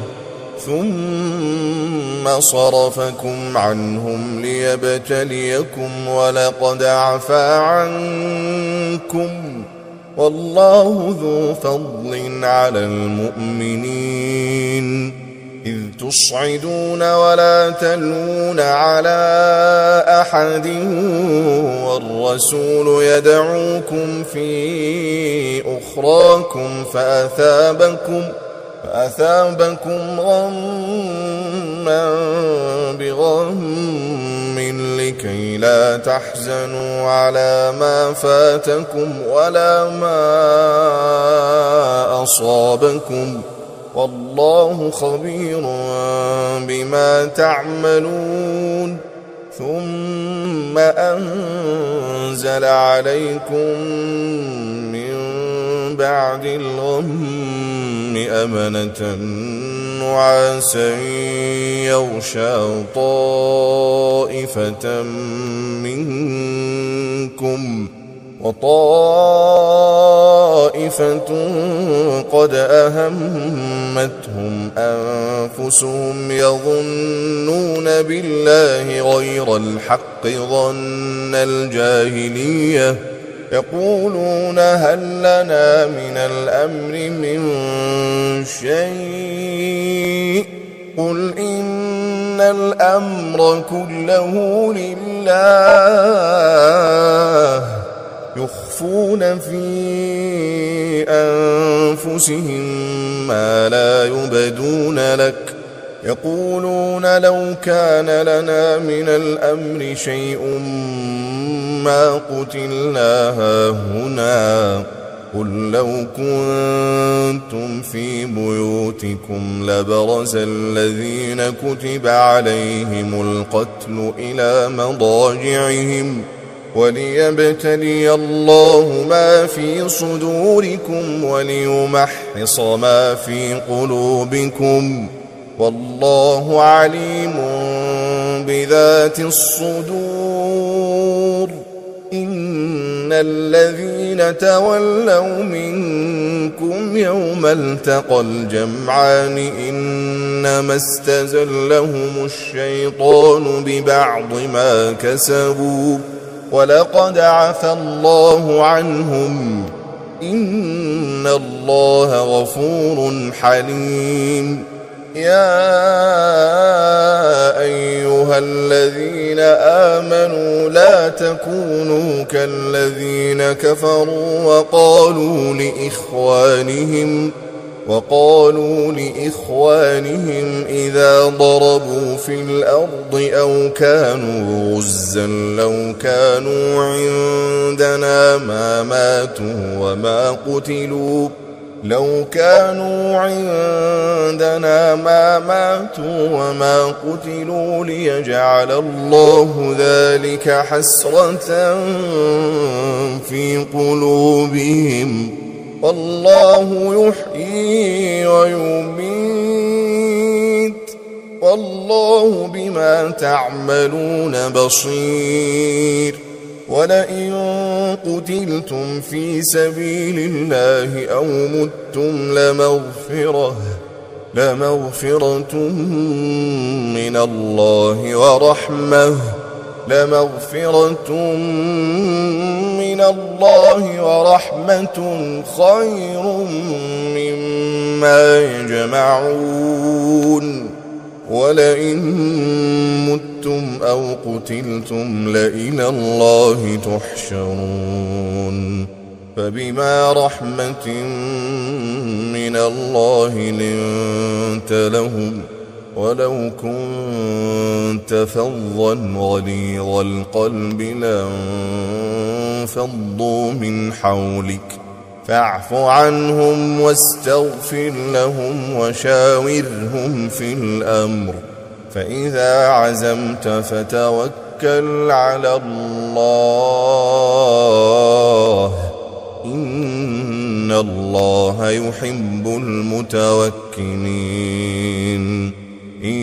ثم صرفكم عنهم ليبتليكم ولقد عفا عنكم والله ذو فضل على المؤمنين إذ تصعدون ولا تلوون على أحد والرسول يدعوكم في أخراكم فأثابكم فأثابكم غما بغم لكي لا تحزنوا على ما فاتكم ولا ما أصابكم والله خبير بما تعملون ثم أنزل عليكم من بعد الغم أمنة نعاسا يغشى طائفة منكم وطائفة قد أهمتهم أنفسهم يظنون بالله غير الحق ظن الجاهلية يقولون هل لنا من الأمر من شيء قل إن الأمر كله لله يخفون في أنفسهم ما لا يبدون لك يقولون لو كان لنا من الأمر شيء ما قتلنا هاهنا قل لو كنتم في بيوتكم لبرز الذين كتب عليهم القتل إلى مضاجعهم وليبتلي الله ما في صدوركم وليمحص ما في قلوبكم والله عليم بذات الصدور إن الذين تولوا منكم يوم التقى الجمعان إنما استزلهم الشيطان ببعض ما كسبوا ولقد عفى الله عنهم إن الله غفور حليم يا أيها الذين آمنوا لا تكونوا كالذين كفروا وقالوا لإخوانهم وقالوا لإخوانهم إذا ضربوا في الأرض أو كانوا غزا لو كانوا عندنا ما ماتوا وما قتلوا لو كانوا عندنا ما ماتوا وما قتلوا ليجعل الله ذلك حسرة في قلوبهم والله يحيي ويميت والله بما تعملون بصير ولئن قتلتم في سبيل الله أو متم لمغفرة لمغفرة من الله ورحمة لمغفرة من الله ورحمة خير مما يجمعون ولئن متم أو قتلتم لإلى الله تحشرون فبما رحمة من الله لنت لهم ولو كنت فظا غليظ القلب لانفضوا من حولك فاعف عنهم واستغفر لهم وشاورهم في الأمر فإذا عزمت فتوكل على الله إن الله يحب المتوكلين إن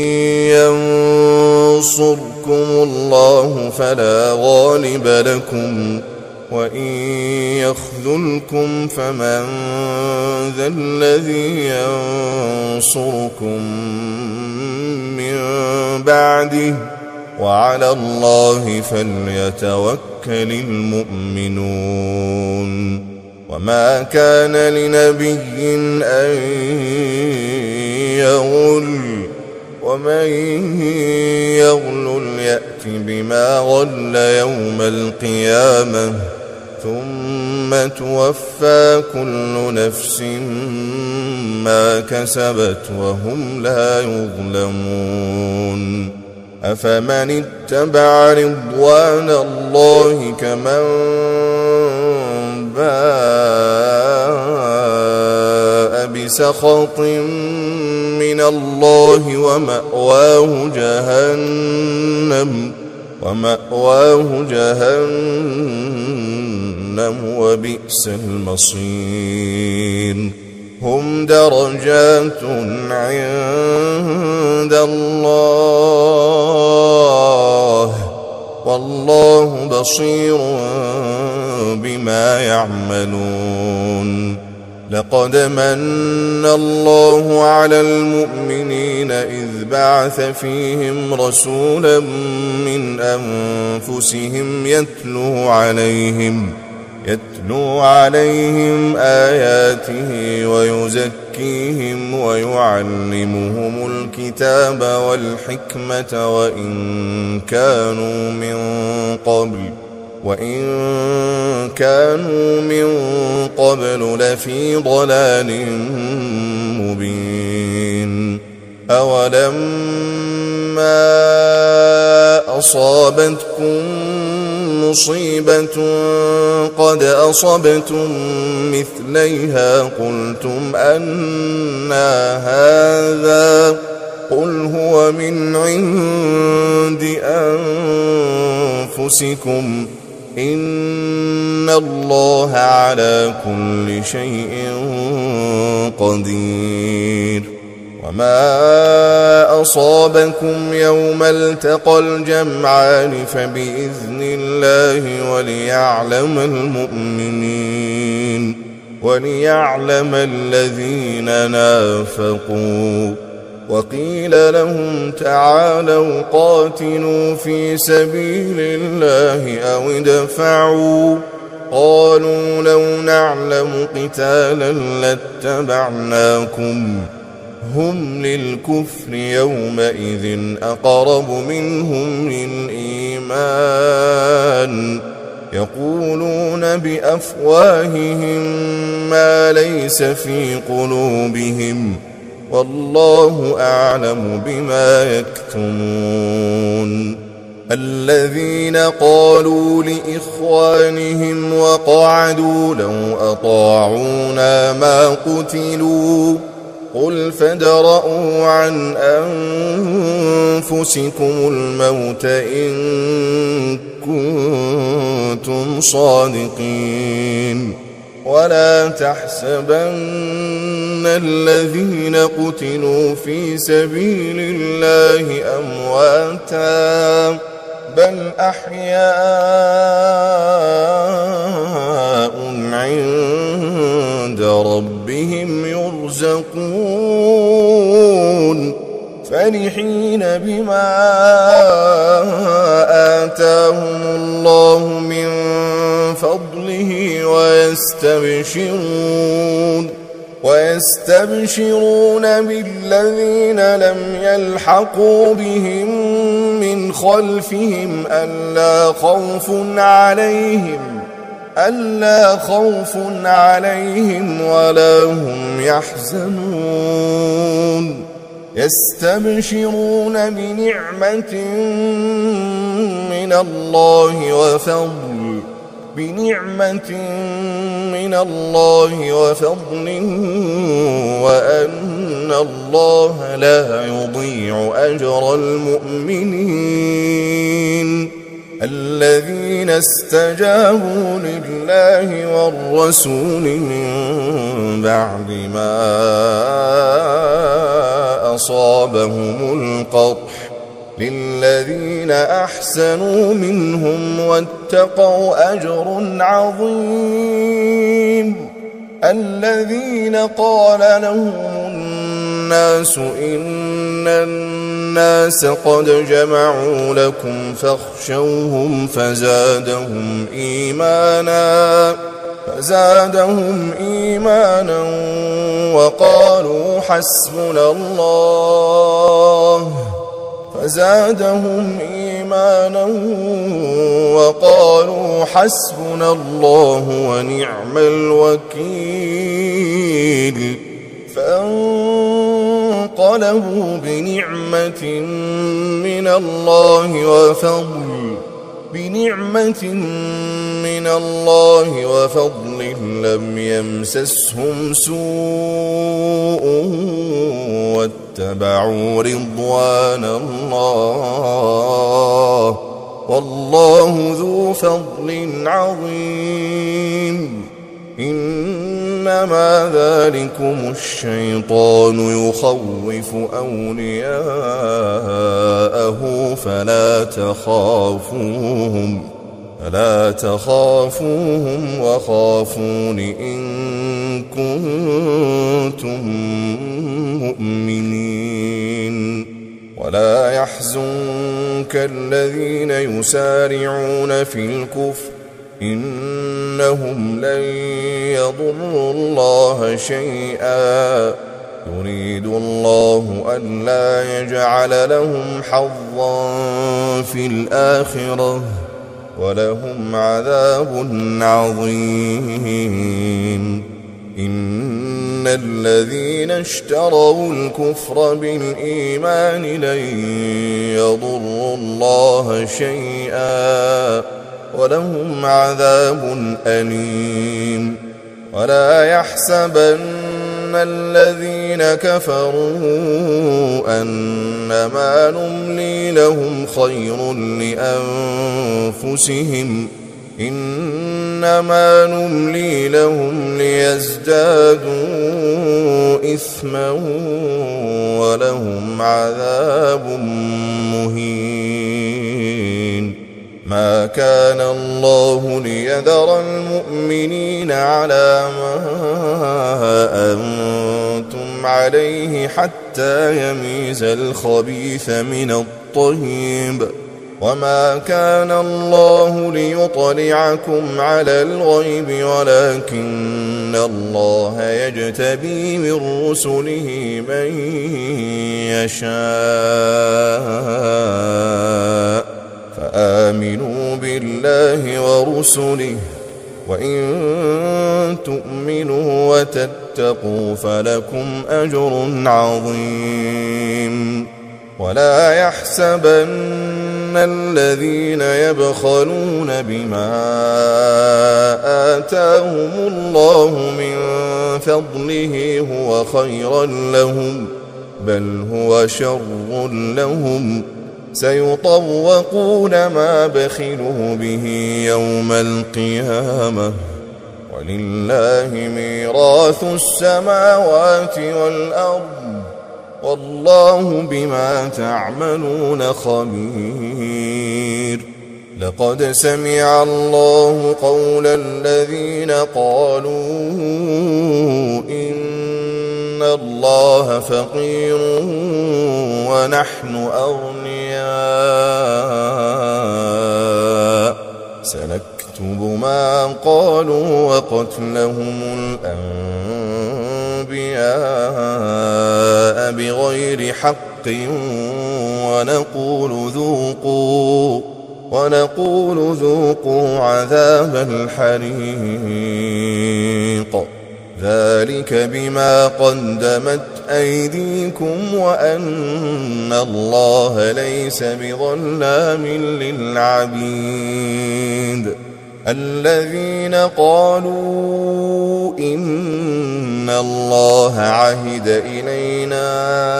ينصركم الله فلا غالب لكم وإن يخذلكم فمن ذا الذي ينصركم من بعده وعلى الله فليتوكل المؤمنون وما كان لنبي أن يغل ومن يغل يأت بما غل يوم القيامة ثم توفى كل نفس ما كسبت وهم لا يظلمون أفمن اتبع رضوان الله كمن باء بسخط من الله ومأواه جهنم ومأواه جهنم وبئس المصير هم درجات عند الله والله بصير بما يعملون لقد من الله على المؤمنين إذ بعث فيهم رسولا من أنفسهم يتلو عليهم يتلو عليهم آياته ويزكيهم ويعلمهم الكتاب والحكمة وإن كانوا من قبل وإن كانوا من قبل لفي ضلال مبين أولما أصابتكم مصيبة قد أصبتم مثليها قلتم أنى هذا قل هو من عند أنفسكم إن الله على كل شيء قدير وما أصابكم يوم التقى الجمعان فبإذن الله وليعلم المؤمنين وليعلم الذين نافقوا وقيل لهم تعالوا قاتلوا في سبيل الله أو ادفعوا قالوا لو نعلم قتالا لاتبعناكم هم للكفر يومئذ أقرب منهم للإيمان يقولون بأفواههم ما ليس في قلوبهم والله أعلم بما يكتمون الذين قالوا لإخوانهم وقعدوا لو أطاعونا ما قتلوا قل فادرءوا عن أنفسكم الموت إن كنتم صادقين ولا تحسبن الذين قتلوا في سبيل الله أمواتا بل أحياء عند ربهم يرزقون فرحين بما آتاهم الله من فضله ويستبشرون ويستبشرون بالذين لم يلحقوا بهم من خلفهم ألا خوف عليهم ألا خوف عليهم ولا هم يحزنون يستبشرون بنعمة من الله وفضل بنعمة من الله وفضل وأن الله لا يضيع أجر المؤمنين الذين استجابوا لله والرسول من بعد ما أصابهم القرح للذين أحسنوا منهم واتقوا أجر عظيم الذين قال لهم الناس إن الناس قد جمعوا لكم فاخشوهم فزادهم إيمانا فزادهم إيمانا وقالوا حسبنا الله فزادهم إيمانا وقالوا حسبنا الله ونعم الوكيل فانقلبوا بنعمة من الله وفضل بنعمة من الله وفضل لم يمسسهم سوء واتبعوا رضوان الله والله ذو فضل عظيم إنما ذلكم الشيطان يخوف أولياءه فلا تخافوهم فلا تخافوهم وخافون إن كنتم مؤمنين ولا يحزنك الذين يسارعون في الكفر إنهم لن يضروا الله شيئا يريد الله ألا يجعل لهم حظا في الآخرة ولهم عذاب عظيم إن الذين اشتروا الكفر بالإيمان لن يضروا الله شيئا ولهم عذاب أليم ولا يحسبن الذين كفروا أنما نملي لهم خير لأنفسهم إنما نملي لهم ليزدادوا إثما ولهم عذاب مهين ما كان الله ليذر المؤمنين على ما أنتم عليه حتى يميز الخبيث من الطيب وما كان الله ليطلعكم على الغيب ولكن الله يجتبي من رسله من يشاء فآمنوا بالله ورسله وإن تؤمنوا وتتقوا فلكم أجر عظيم ولا يحسبن الذين يبخلون بما آتاهم الله من فضله هو خيرا لهم بل هو شر لهم سيطوقون ما بخلوا به يوم القيامة ولله ميراث السماوات والأرض والله بما تعملون خبير لقد سمع الله قول الذين قالوا إن الله فقير ونحن أغنياء سنكتب ما قالوا وقتلهم الأنبياء بغير حق ونقول ذوقوا ونقول ذوقوا عذاب الحريق ذلك بما قدمت أيديكم وأن الله ليس بظلام للعبيد الذين قالوا إن الله عهد إلينا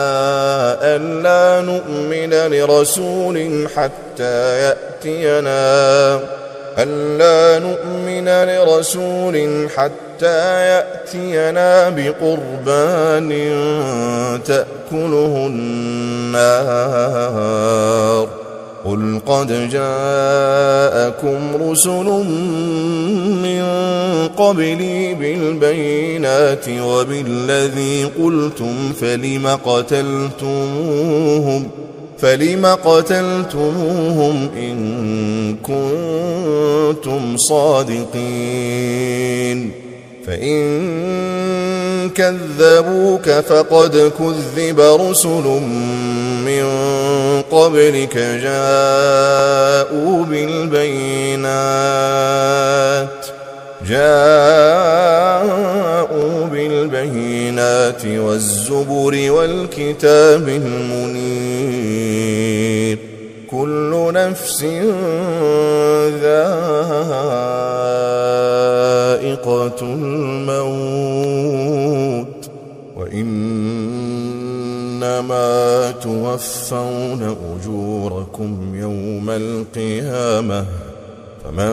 ألا نؤمن لرسول حتى يأتينا ألا نؤمن لرسول حتى يأتينا بقربان تأكله النار قل قد جاءكم رسل من قبلي بالبينات وبالذي قلتم فلم قتلتموهم فلم قتلتموهم إن كنتم صادقين فإن كذبوك فقد كذب رسل من قبلك جاءوا بالبينات جاءوا بالبينات والزبر والكتاب المنير كل نفس ذائقة الموت وإنما توفون أجوركم يوم القيامة فمن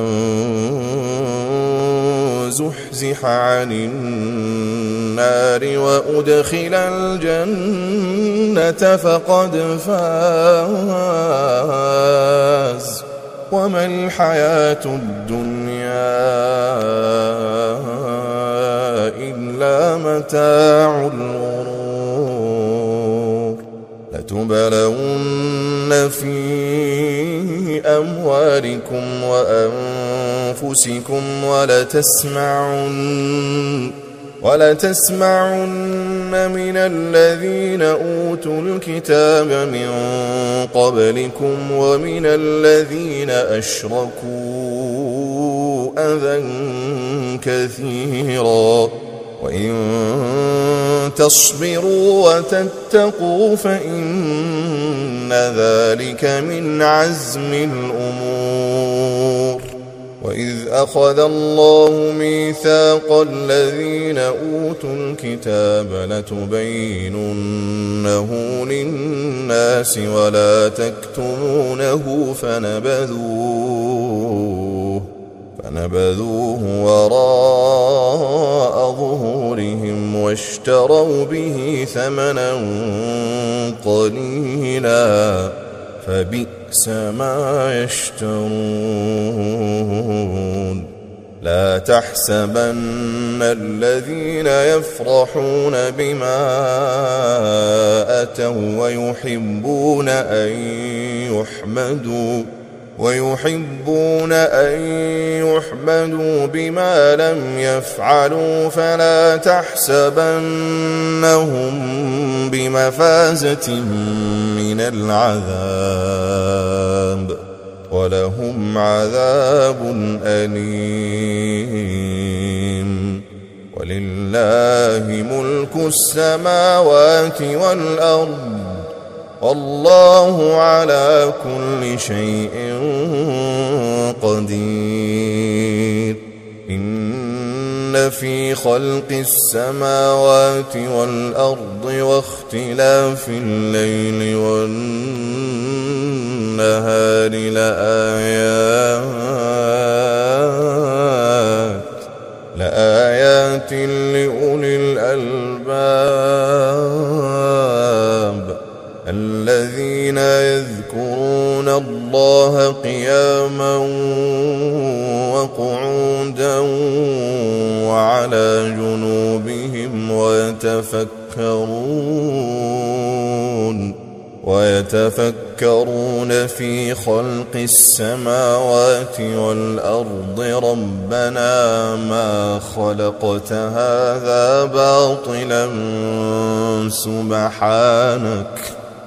زحزح عن النار وأدخل الجنة فقد فاز وما الحياة الدنيا إلا متاع الغرور لتبلون في أموالكم وأنفسكم ولتسمعن ولتسمعن من الذين أوتوا الكتاب من قبلكم ومن الذين أشركوا أذى كثيرا وإن تصبروا وتتقوا فإن ذلك من عزم الأمور وإذ أخذ الله ميثاق الذين أوتوا الكتاب لتبيننه للناس ولا تكتمونه فنبذوه فنبذوه وراء ظهورهم واشتروا به ثمنا قليلا فبئس ما يشترون لا تحسبن الذين يفرحون بما أتوا ويحبون أن يحمدوا ويحبون أن يحمدوا بما لم يفعلوا فلا تحسبنهم بمفازة من العذاب ولهم عذاب أليم ولله ملك السماوات والأرض والله على كل شيء قدير إن في خلق السماوات والأرض واختلاف الليل والنهار لآيات لآيات لأولي الألباب الذين يذكرون الله قياما وقعودا وعلى جنوبهم ويتفكرون ويتفكرون في خلق السماوات والأرض ربنا ما خلقت هذا باطلا سبحانك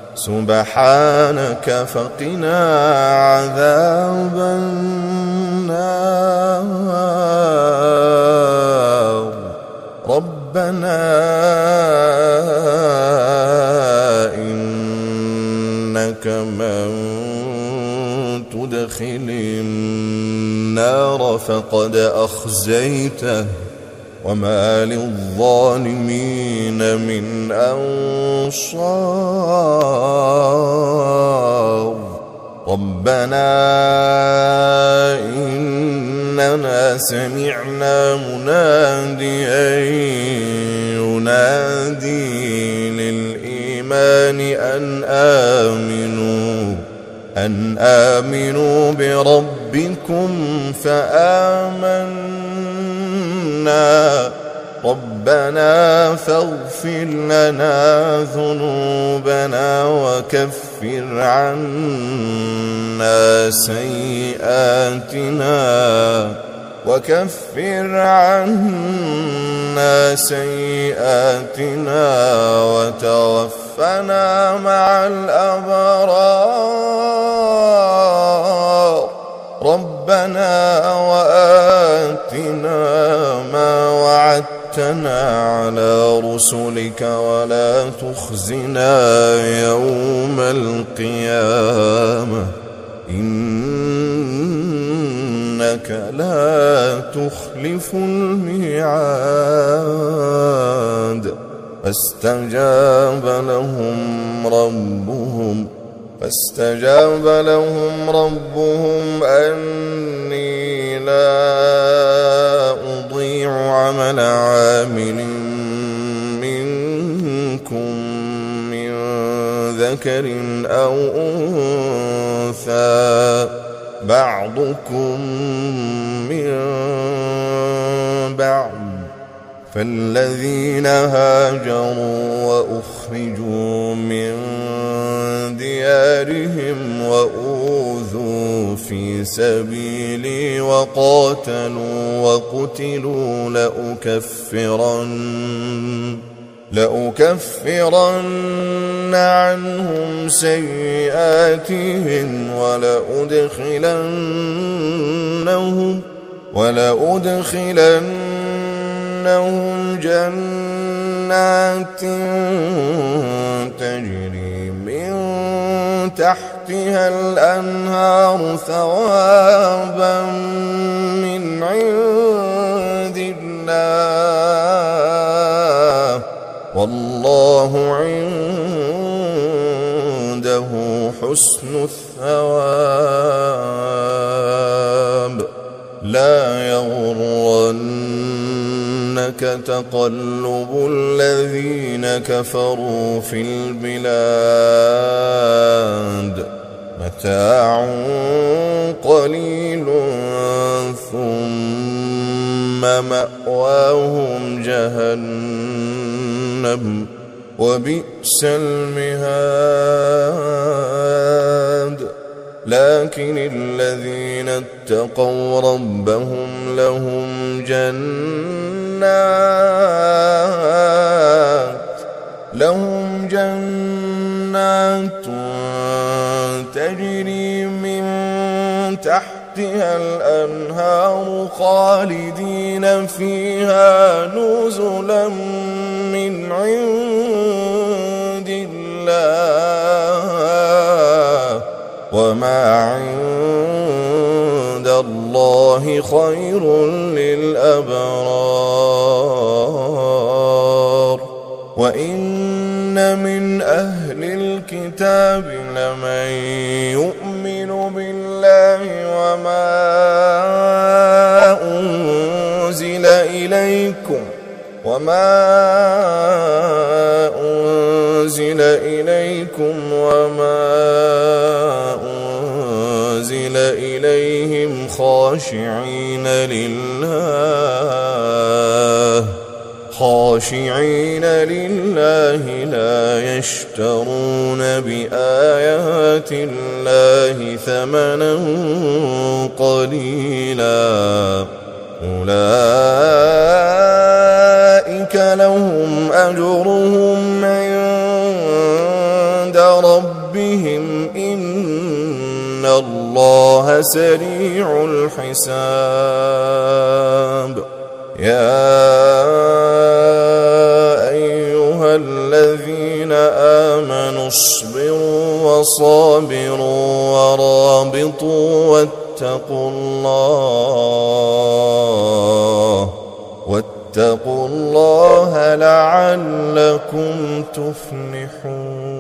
سبحانك فقنا عذاب النار ربنا إنك من تدخل النار فقد أخزيته وما للظالمين من أنصار ربنا إننا سمعنا مناديا ينادي للإيمان أن آمنوا أن آمنوا بربكم فآمنا ربنا فاغفر لنا ذنوبنا وكفر عنا سيئاتنا وكفر عنا سيئاتنا وتوفنا مع الأبرار ربنا وآتنا ما وعدتنا على رسلك ولا تخزنا يوم القيامة إنك لا تخلف الميعاد فاستجاب لهم ربهم فاستجاب لهم ربهم أني لا أضيع عمل عامل منكم من ذكر أو أنثى بعضكم من بعض فالذين هاجروا وأخرجوا من ديارهم وأوذوا في سبيلي وقاتلوا وقتلوا لأكفرن لأكفرن عنهم سيئاتهم ولأدخلنهم ولأدخلنهم جنات تجري من تحتها الأنهار ثوابا من عند الله والله عنده حسن الثواب لا يغرنك تقلب الذين كفروا في البلاد متاع قليل ثم مأواهم جهنم وبئس المهاد لكن الذين اتقوا ربهم لهم جنات لهم جنات تجري من تحتها الأنهار خالدين فيها نزلا من عند الله وما عند الله خير للأبرار وإن من أهل الكتاب لمن يؤمن بالله وما أنزل إليكم وما أنزل إليكم وما أنزل إليهم خاشعين لله خاشعين لله لا يشترون بآيات الله ثمنا قليلا أولئك لهم أجرهم عند ربهم إن الله سريع الحساب يا أيها الذين آمنوا اصبروا وصابروا ورابطوا واتقوا الله واتقوا الله لعلكم تفلحون.